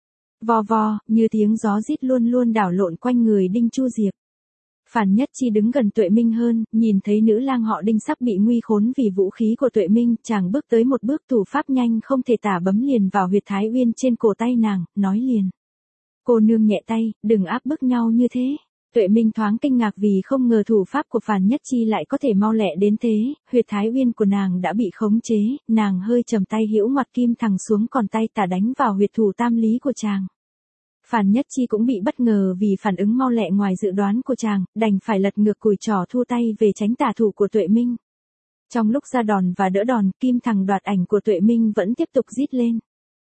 Vò vò, như tiếng gió rít luôn luôn đảo lộn quanh người Đinh Chu Diệp. Phàn Nhất Chi đứng gần Tuệ Minh hơn, nhìn thấy nữ lang họ Đinh sắp bị nguy khốn vì vũ khí của Tuệ Minh, chàng bước tới một bước thủ pháp nhanh không thể tả bấm liền vào huyệt thái uyên trên cổ tay nàng, nói liền. Cô nương nhẹ tay, đừng áp bức nhau như thế. Tuệ Minh thoáng kinh ngạc vì không ngờ thủ pháp của Phàn Nhất Chi lại có thể mau lẹ đến thế, huyệt thái uyên của nàng đã bị khống chế, nàng hơi trầm tay hữu ngoặt kim thẳng xuống còn tay tả đánh vào huyệt thủ tam lý của chàng. Phàn Nhất Chi cũng bị bất ngờ vì phản ứng mau lẹ ngoài dự đoán của chàng, đành phải lật ngược cùi trỏ thu tay về tránh tả thủ của Tuệ Minh. Trong lúc ra đòn và đỡ đòn, kim thằng đoạt ảnh của Tuệ Minh vẫn tiếp tục rít lên.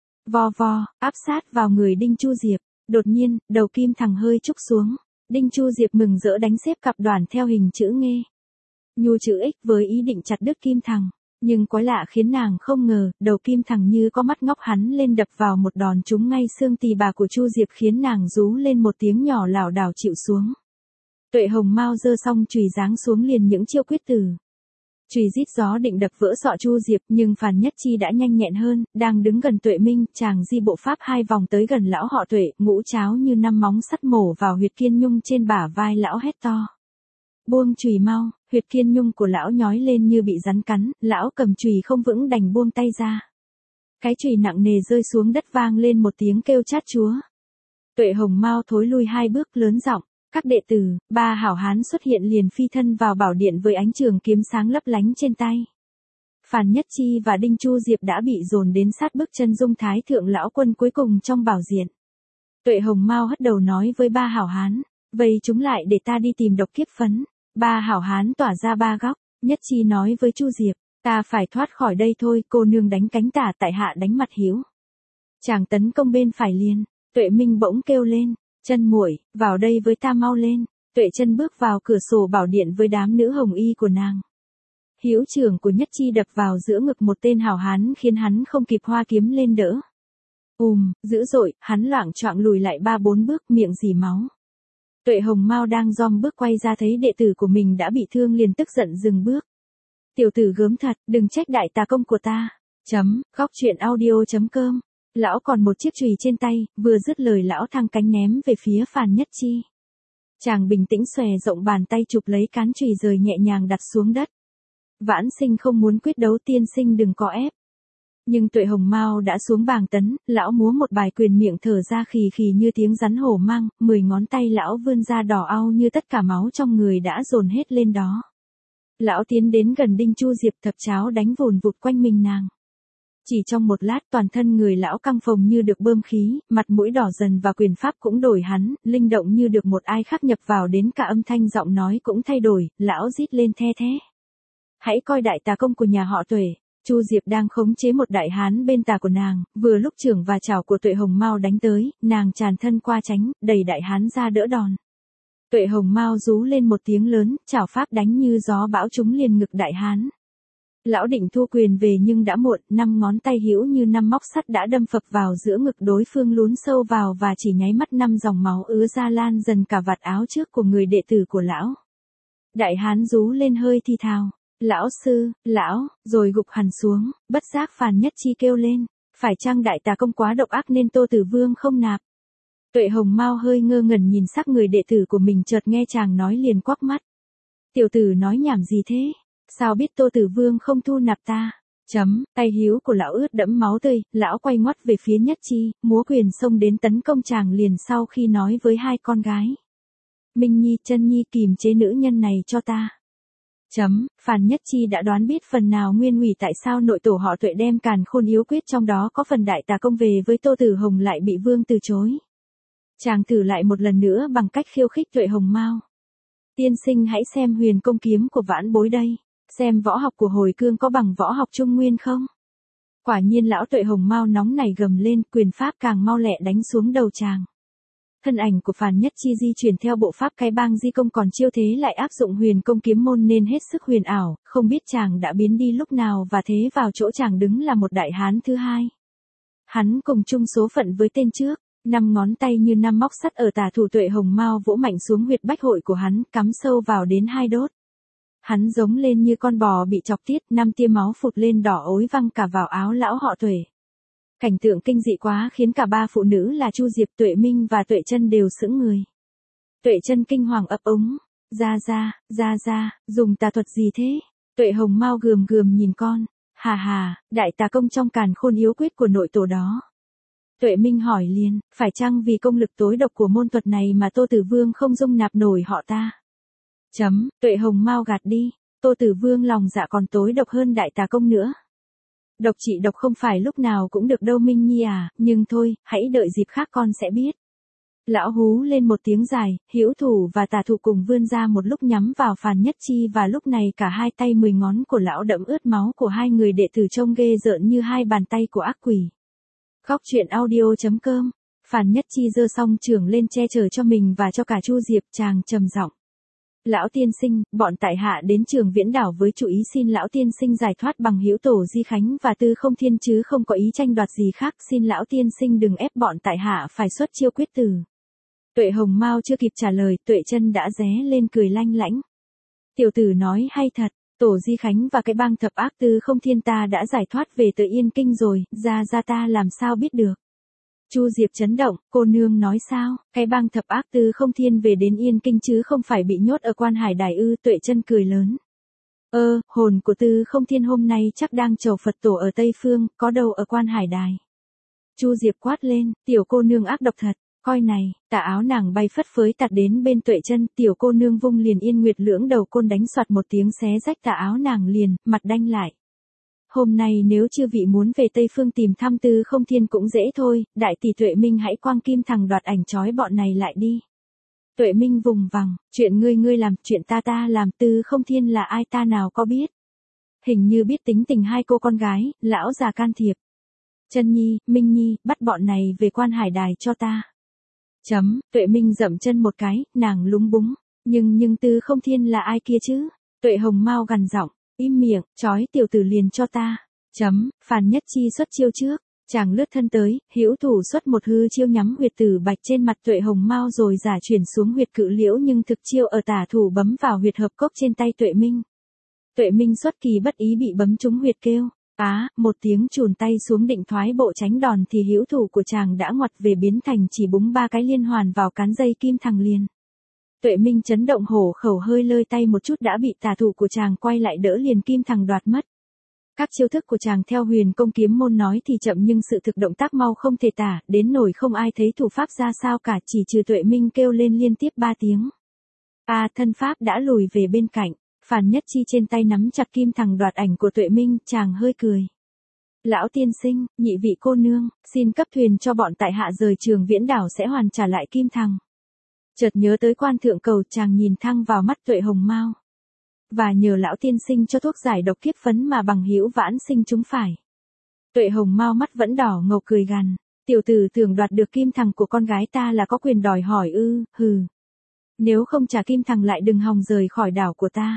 Vò vò, áp sát vào người Đinh Chu Diệp. Đột nhiên, đầu kim thằng hơi trúc xuống. Đinh Chu Diệp mừng rỡ đánh xếp cặp đoản theo hình chữ nghê. Nhu chữ X với ý định chặt đứt kim thằng. Nhưng quái lạ khiến nàng không ngờ, đầu kim thằng như có mắt ngóc hắn lên đập vào một đòn trúng ngay xương tỳ bà của Chu Diệp khiến nàng rú lên một tiếng nhỏ lảo đảo chịu xuống. Tuệ Hồng Mao giơ xong chùy giáng xuống liền những chiêu quyết tử. Chùy rít gió định đập vỡ sọ Chu Diệp nhưng Phàn Nhất Chi đã nhanh nhẹn hơn, đang đứng gần Tuệ Minh, chàng di bộ pháp 2 vòng tới gần lão họ Tuệ, ngũ cháo như 5 móng sắt mổ vào huyệt kiên nhung trên bả vai lão hét to. Buông chùy mau, huyệt kiên nhung của lão nhói lên như bị rắn cắn, lão cầm chùy không vững đành buông tay ra. Cái chùy nặng nề rơi xuống đất vang lên một tiếng kêu chát chúa. Tuệ Hồng Mao thối lui 2 bước lớn giọng, Các đệ tử, ba hảo hán xuất hiện liền phi thân vào bảo điện với ánh trường kiếm sáng lấp lánh trên tay. Phàn Nhất Chi và Đinh Chu Diệp đã bị dồn đến sát bước chân Dung Thái thượng lão quân cuối cùng trong bảo diện. Tuệ Hồng Mao hất đầu nói với ba hảo hán, vây chúng lại để ta đi tìm độc kiếp phấn. Ba hảo hán tỏa ra ba góc, Nhất Chi nói với Chu Diệp, ta phải thoát khỏi đây thôi, cô nương đánh cánh tả tại hạ đánh mặt hiếu. Chàng tấn công bên phải liền, Tuệ Minh bỗng kêu lên, chân muội, vào đây với ta mau lên. Tuệ Chân bước vào cửa sổ bảo điện với đám nữ hồng y của nàng. Hữu trưởng của Nhất Chi đập vào giữa ngực một tên hảo hán khiến hắn không kịp hoa kiếm lên đỡ. Dữ dội, hắn loạng choạng lùi lại 3-4 bước, miệng rỉ máu. Tuệ Hồng Mao đang dòm bước quay ra thấy đệ tử của mình đã bị thương liền tức giận dừng bước. Tiểu tử gớm thật, đừng trách đại tà công của ta. Góc truyện audio.com. Lão còn một chiếc chùy trên tay, vừa dứt lời lão thăng cánh ném về phía Phàn Nhất Chi. Chàng bình tĩnh xòe rộng bàn tay chụp lấy cán chùy rồi nhẹ nhàng đặt xuống đất. Vãn Sinh không muốn quyết đấu, tiên sinh đừng có ép. Nhưng Tuệ Hồng Mao đã xuống bàng tấn, lão múa một bài quyền miệng thở ra khì khì như tiếng rắn hổ mang, 10 ngón tay lão vươn ra đỏ au như tất cả máu trong người đã dồn hết lên đó. Lão tiến đến gần Đinh Chu Diệp, thập cháo đánh vùn vụt quanh mình nàng. Chỉ trong một lát toàn thân người lão căng phồng như được bơm khí, mặt mũi đỏ dần và quyền pháp cũng đổi hắn, linh động như được một ai khác nhập vào, đến cả âm thanh giọng nói cũng thay đổi, lão rít lên the thé. Hãy coi đại tà công của nhà họ Tuệ. Chu Diệp đang khống chế một đại hán bên tà của nàng, vừa lúc chưởng và chảo của Tuệ Hồng Mao đánh tới, nàng tràn thân qua tránh, đẩy đại hán ra đỡ đòn. Tuệ Hồng Mao rú lên một tiếng lớn, chảo pháp đánh như gió bão trúng liền ngực đại hán. Lão định thu quyền về nhưng đã muộn, 5 ngón tay hữu như 5 móc sắt đã đâm phập vào giữa ngực đối phương, lún sâu vào và chỉ nháy mắt 5 dòng máu ứa ra lan dần cả vạt áo trước của người đệ tử của lão. Đại hán rú lên hơi thi thào. Lão sư, lão, rồi gục hẳn xuống, bất giác Phàn Nhất Chi kêu lên, phải chăng đại tà công quá độc ác nên Tô Tử Vương không nạp? Tuệ Hồng Mao hơi ngơ ngẩn nhìn sắc người đệ tử của mình, chợt nghe chàng nói liền quắc mắt. Tiểu tử nói nhảm gì thế? Sao biết Tô Tử Vương không thu nạp ta? Tay hữu của lão ướt đẫm máu tươi, lão quay ngoắt về phía Nhất Chi, múa quyền xông đến tấn công chàng liền sau khi nói với hai con gái. Minh Nhi, Chân Nhi, kìm chế nữ nhân này cho ta. Phàn Nhất Chi đã đoán biết phần nào nguyên ủy tại sao nội tổ họ Tuệ đem càn khôn yếu quyết trong đó có phần đại tà công về với Tô Tử Hồng lại bị vương từ chối. Chàng thử lại một lần nữa bằng cách khiêu khích Tuệ Hồng Mao. Tiên sinh hãy xem huyền công kiếm của vãn bối đây, xem võ học của hồi cương có bằng võ học trung nguyên không? Quả nhiên lão Tuệ Hồng Mao nóng nảy gầm lên, quyền pháp càng mau lẹ đánh xuống đầu chàng. Thân ảnh của Phàn Nhất Chi di chuyển theo bộ pháp cái bang di công, còn chiêu thế lại áp dụng huyền công kiếm môn nên hết sức huyền ảo, không biết chàng đã biến đi lúc nào và thế vào chỗ chàng đứng là một đại hán thứ hai. Hắn cùng chung số phận với tên trước, 5 ngón tay như 5 móc sắt ở tả thủ Tuệ Hồng Mao vỗ mạnh xuống huyệt bách hội của hắn, cắm sâu vào đến 2 đốt. Hắn giống lên như con bò bị chọc tiết, 5 tia máu phụt lên đỏ ối văng cả vào áo lão họ Tuệ. Cảnh tượng kinh dị quá khiến cả ba phụ nữ là Chu Diệp, Tuệ Minh và Tuệ Chân đều sững người. Tuệ Chân kinh hoàng ấp úng, ra, dùng tà thuật gì thế? Tuệ Hồng Mao gườm nhìn con, hà, đại tà công trong càn khôn yếu quyết của nội tổ đó. Tuệ Minh hỏi liền, phải chăng vì công lực tối độc của môn thuật này mà Tô Tử Vương không dung nạp nổi họ ta? Tuệ Hồng Mao gạt đi, Tô Tử Vương lòng dạ còn tối độc hơn đại tà công nữa. Độc trị độc không phải lúc nào cũng được đâu Minh Nhi à, nhưng thôi, hãy đợi dịp khác con sẽ biết. Lão hú lên một tiếng dài, hữu thủ và tà thủ cùng vươn ra một lúc nhắm vào Phàn Nhất Chi, và lúc này cả hai tay 10 ngón của lão đẫm ướt máu của hai người đệ tử trông ghê rợn như hai bàn tay của ác quỷ. Góc truyện audio.com. Phàn Nhất Chi giơ song chưởng lên che chở cho mình và cho cả Chu Diệp, chàng trầm giọng. Lão tiên sinh, bọn tại hạ đến Trường Viễn Đảo với chủ ý xin lão tiên sinh giải thoát bằng hữu tổ Di Khánh và Tư Không Thiên chứ không có ý tranh đoạt gì khác, xin lão tiên sinh đừng ép bọn tại hạ phải xuất chiêu quyết tử. Tuệ Hồng Mao chưa kịp trả lời, Tuệ Chân đã ré lên cười lanh lảnh. Tiểu tử nói hay thật, tổ Di Khánh và cái bang thập ác Tư Không Thiên ta đã giải thoát về tới Yên Kinh rồi, ra ta làm sao biết được. Chu Diệp chấn động, cô nương nói sao, cái bang thập ác Tư Không Thiên về đến Yên Kinh chứ không phải bị nhốt ở Quan Hải Đài ư? Tuệ Chân cười lớn. Hồn của Tư Không Thiên hôm nay chắc đang chầu Phật tổ ở Tây Phương, có đâu ở Quan Hải Đài. Chu Diệp quát lên, tiểu cô nương ác độc thật, Coi này, tà áo nàng bay phất phới tạt đến bên Tuệ Chân, tiểu cô nương vung liền Yên Nguyệt lưỡng đầu côn đánh soạt một tiếng xé rách tà áo nàng liền, mặt đanh lại. Hôm nay nếu chư vị muốn về Tây Phương tìm thăm Tư Không Thiên cũng dễ thôi, đại tỷ Tuệ Minh hãy quang kim thằng đoạt ảnh trói bọn này lại đi. Tuệ Minh vùng vằng, chuyện ngươi làm, chuyện ta làm, Tư Không Thiên là ai ta nào có biết. Hình như biết tính tình hai cô con gái, lão già can thiệp. Chân Nhi, Minh Nhi, bắt bọn này về Quan Hải Đài cho ta. Tuệ Minh dậm chân một cái, nàng lúng búng. Nhưng Tư Không Thiên là ai kia chứ? Tuệ Hồng Mao gằn giọng, im miệng, trói tiểu tử liền cho ta. Phàn Nhất Chi xuất chiêu trước. Chàng lướt thân tới, hữu thủ xuất một hư chiêu nhắm huyệt tử bạch trên mặt Tuệ Hồng Mao rồi giả chuyển xuống huyệt Cự Liễu, nhưng thực chiêu ở tả thủ bấm vào huyệt hợp cốc trên tay Tuệ Minh. Tuệ Minh xuất kỳ bất ý bị bấm trúng huyệt kêu. Một tiếng chùn tay xuống định thoái bộ tránh đòn thì hữu thủ của chàng đã ngoặt về biến thành chỉ búng 3 cái liên hoàn vào cán dây kim thằng liền. Tuệ Minh chấn động hổ khẩu, hơi lơi tay một chút đã bị tả thủ của chàng quay lại đỡ liền kim thằng đoạt mất. Các chiêu thức của chàng theo Huyền Công Kiếm Môn nói thì chậm nhưng sự thực động tác mau không thể tả, đến nỗi không ai thấy thủ pháp ra sao cả, chỉ trừ Tuệ Minh kêu lên liên tiếp 3 tiếng. Thân pháp đã lùi về bên cạnh. Phàn Nhất Chi trên tay nắm chặt kim thằng đoạt ảnh của Tuệ Minh, chàng hơi cười. Lão tiên sinh, nhị vị cô nương, xin cấp thuyền cho bọn tại hạ rời Trường Viễn đảo sẽ hoàn trả lại kim thằng. Chợt nhớ tới Quan Thượng Cầu, chàng nhìn thăng vào mắt Tuệ Hồng Mao. Và nhờ lão tiên sinh cho thuốc giải độc kiếp phấn mà bằng hữu vãn sinh chúng phải. Tuệ Hồng Mao mắt vẫn đỏ ngầu cười gằn, tiểu tử tưởng đoạt được kim thằng của con gái ta là có quyền đòi hỏi ư? Hừ. Nếu không trả kim thằng lại đừng hòng rời khỏi đảo của ta.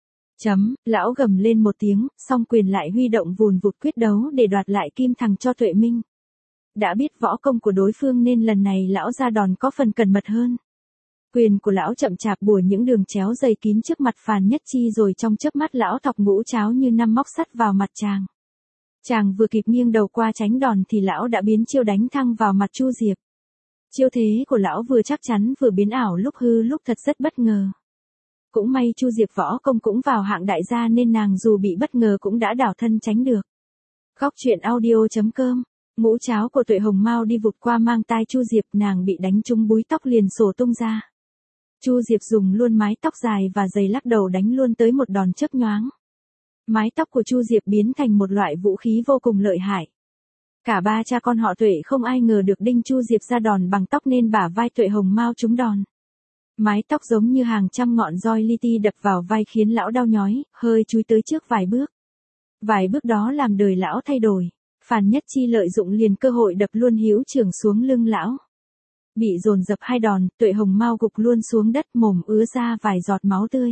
Lão gầm lên một tiếng, song quyền lại huy động vùn vụt quyết đấu để đoạt lại kim thằng cho Tuệ Minh. Đã biết võ công của đối phương nên lần này lão ra đòn có phần cẩn mật hơn. Quyền của lão chậm chạp bùa những đường chéo dày kín trước mặt Phàn Nhất Chi rồi trong chớp mắt lão thọc ngũ cháo như 5 móc sắt vào mặt chàng. Chàng vừa kịp nghiêng đầu qua tránh đòn thì lão đã biến chiêu đánh thăng vào mặt Chu Diệp. Chiêu thế của lão vừa chắc chắn vừa biến ảo, lúc hư lúc thật rất bất ngờ. Cũng may Chu Diệp võ công cũng vào hạng đại gia nên nàng dù bị bất ngờ cũng đã đảo thân tránh được. Góc truyện audio.com. Ngũ cháo của Tuệ Hồng Mao đi vụt qua mang tai Chu Diệp, nàng bị đánh trúng búi tóc liền sổ tung ra. Chu Diệp dùng luôn mái tóc dài và dày lắc đầu đánh luôn tới một đòn chớp nhoáng. Mái tóc của Chu Diệp biến thành một loại vũ khí vô cùng lợi hại. Cả ba cha con họ Tuệ không ai ngờ được đinh Chu Diệp ra đòn bằng tóc nên bả vai Tuệ Hồng Mao trúng đòn. Mái tóc giống như hàng trăm ngọn roi li ti đập vào vai khiến lão đau nhói, hơi chúi tới trước vài bước. Vài bước đó làm đời lão thay đổi. Phàn Nhất Chi lợi dụng liền cơ hội đập luôn hữu trưởng xuống lưng lão. Bị dồn dập 2 đòn, Tuệ Hồng Mao gục luôn xuống đất, mồm ứa ra vài giọt máu tươi.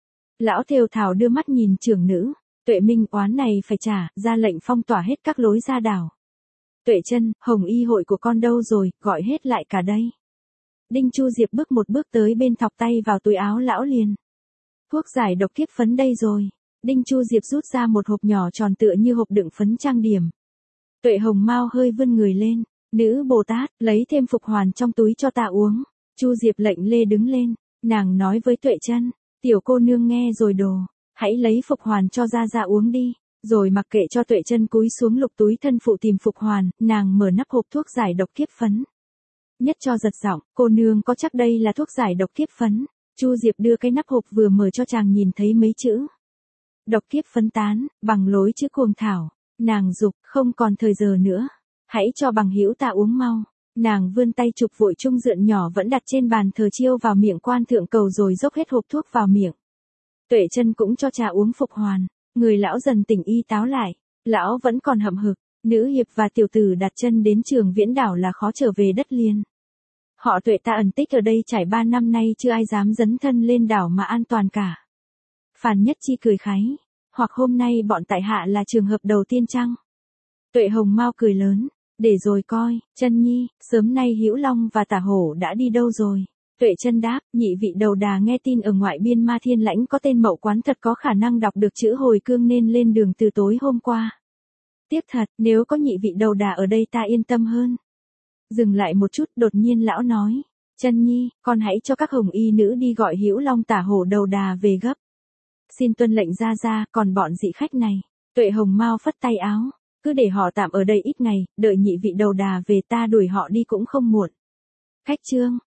Lão thều thào đưa mắt nhìn trưởng nữ. Tuệ Minh, oán này phải trả, ra lệnh phong tỏa hết các lối ra đảo. Tuệ Chân, Hồng Y hội của con đâu rồi, gọi hết lại cả đây. Đinh Chu Diệp bước một bước tới bên, thọc tay vào túi áo lão liền. Thuốc giải độc kiếp phấn đây rồi. Đinh Chu Diệp rút ra một hộp nhỏ tròn tựa như hộp đựng phấn trang điểm. Tuệ Hồng Mao hơi vươn người lên. Nữ Bồ Tát, lấy thêm phục hoàn trong túi cho ta uống. Chu Diệp lệnh lê đứng lên. Nàng nói với Tuệ Chân, tiểu cô nương nghe rồi đồ. Hãy lấy phục hoàn cho ra uống đi. Rồi mặc kệ cho Tuệ Chân cúi xuống lục túi thân phụ tìm phục hoàn, nàng mở nắp hộp thuốc giải độc kiếp phấn. Nhất cho giật giọng, cô nương có chắc đây là thuốc giải độc kiếp phấn? Chu Diệp đưa cái nắp hộp vừa mở cho chàng nhìn thấy mấy chữ. Độc kiếp phấn tán, bằng lối chữ cuồng thảo. Nàng dục, không còn thời giờ nữa. Hãy cho bằng hữu ta uống mau. Nàng vươn tay chụp vội chung dượn nhỏ vẫn đặt trên bàn thờ chiêu vào miệng Quan Thượng Cầu rồi dốc hết hộp thuốc vào miệng. Tuệ Chân cũng cho trà uống phục hoàn. Người lão dần tỉnh y táo lại. Lão vẫn còn hậm hực. Nữ hiệp và tiểu tử đặt chân đến Trường Viễn đảo là khó trở về đất liền. Họ Tuệ ta ẩn tích ở đây trải 3 năm nay chưa ai dám dấn thân lên đảo mà an toàn cả. Phàn Nhất Chi cười kháy. Hoặc hôm nay bọn tại hạ là trường hợp đầu tiên chăng? Tuệ Hồng Mao cười lớn. Để rồi coi, Chân Nhi, sớm nay Hữu Long và Tả Hổ đã đi đâu rồi? Tuệ Chân đáp, nhị vị đầu đà nghe tin ở ngoại biên Ma Thiên Lãnh có tên Mậu Quán thật có khả năng đọc được chữ hồi cương nên lên đường từ tối hôm qua. Tiếc thật, nếu có nhị vị đầu đà ở đây ta yên tâm hơn. Dừng lại một chút, đột nhiên lão nói, Chân Nhi, con hãy cho các hồng y nữ đi gọi Hữu Long Tả Hổ đầu đà về gấp. Xin tuân lệnh ra, còn bọn dị khách này. Tuệ Hồng Mao phất tay áo, cứ để họ tạm ở đây ít ngày, đợi nhị vị đầu đà về ta đuổi họ đi cũng không muộn. Khách chương.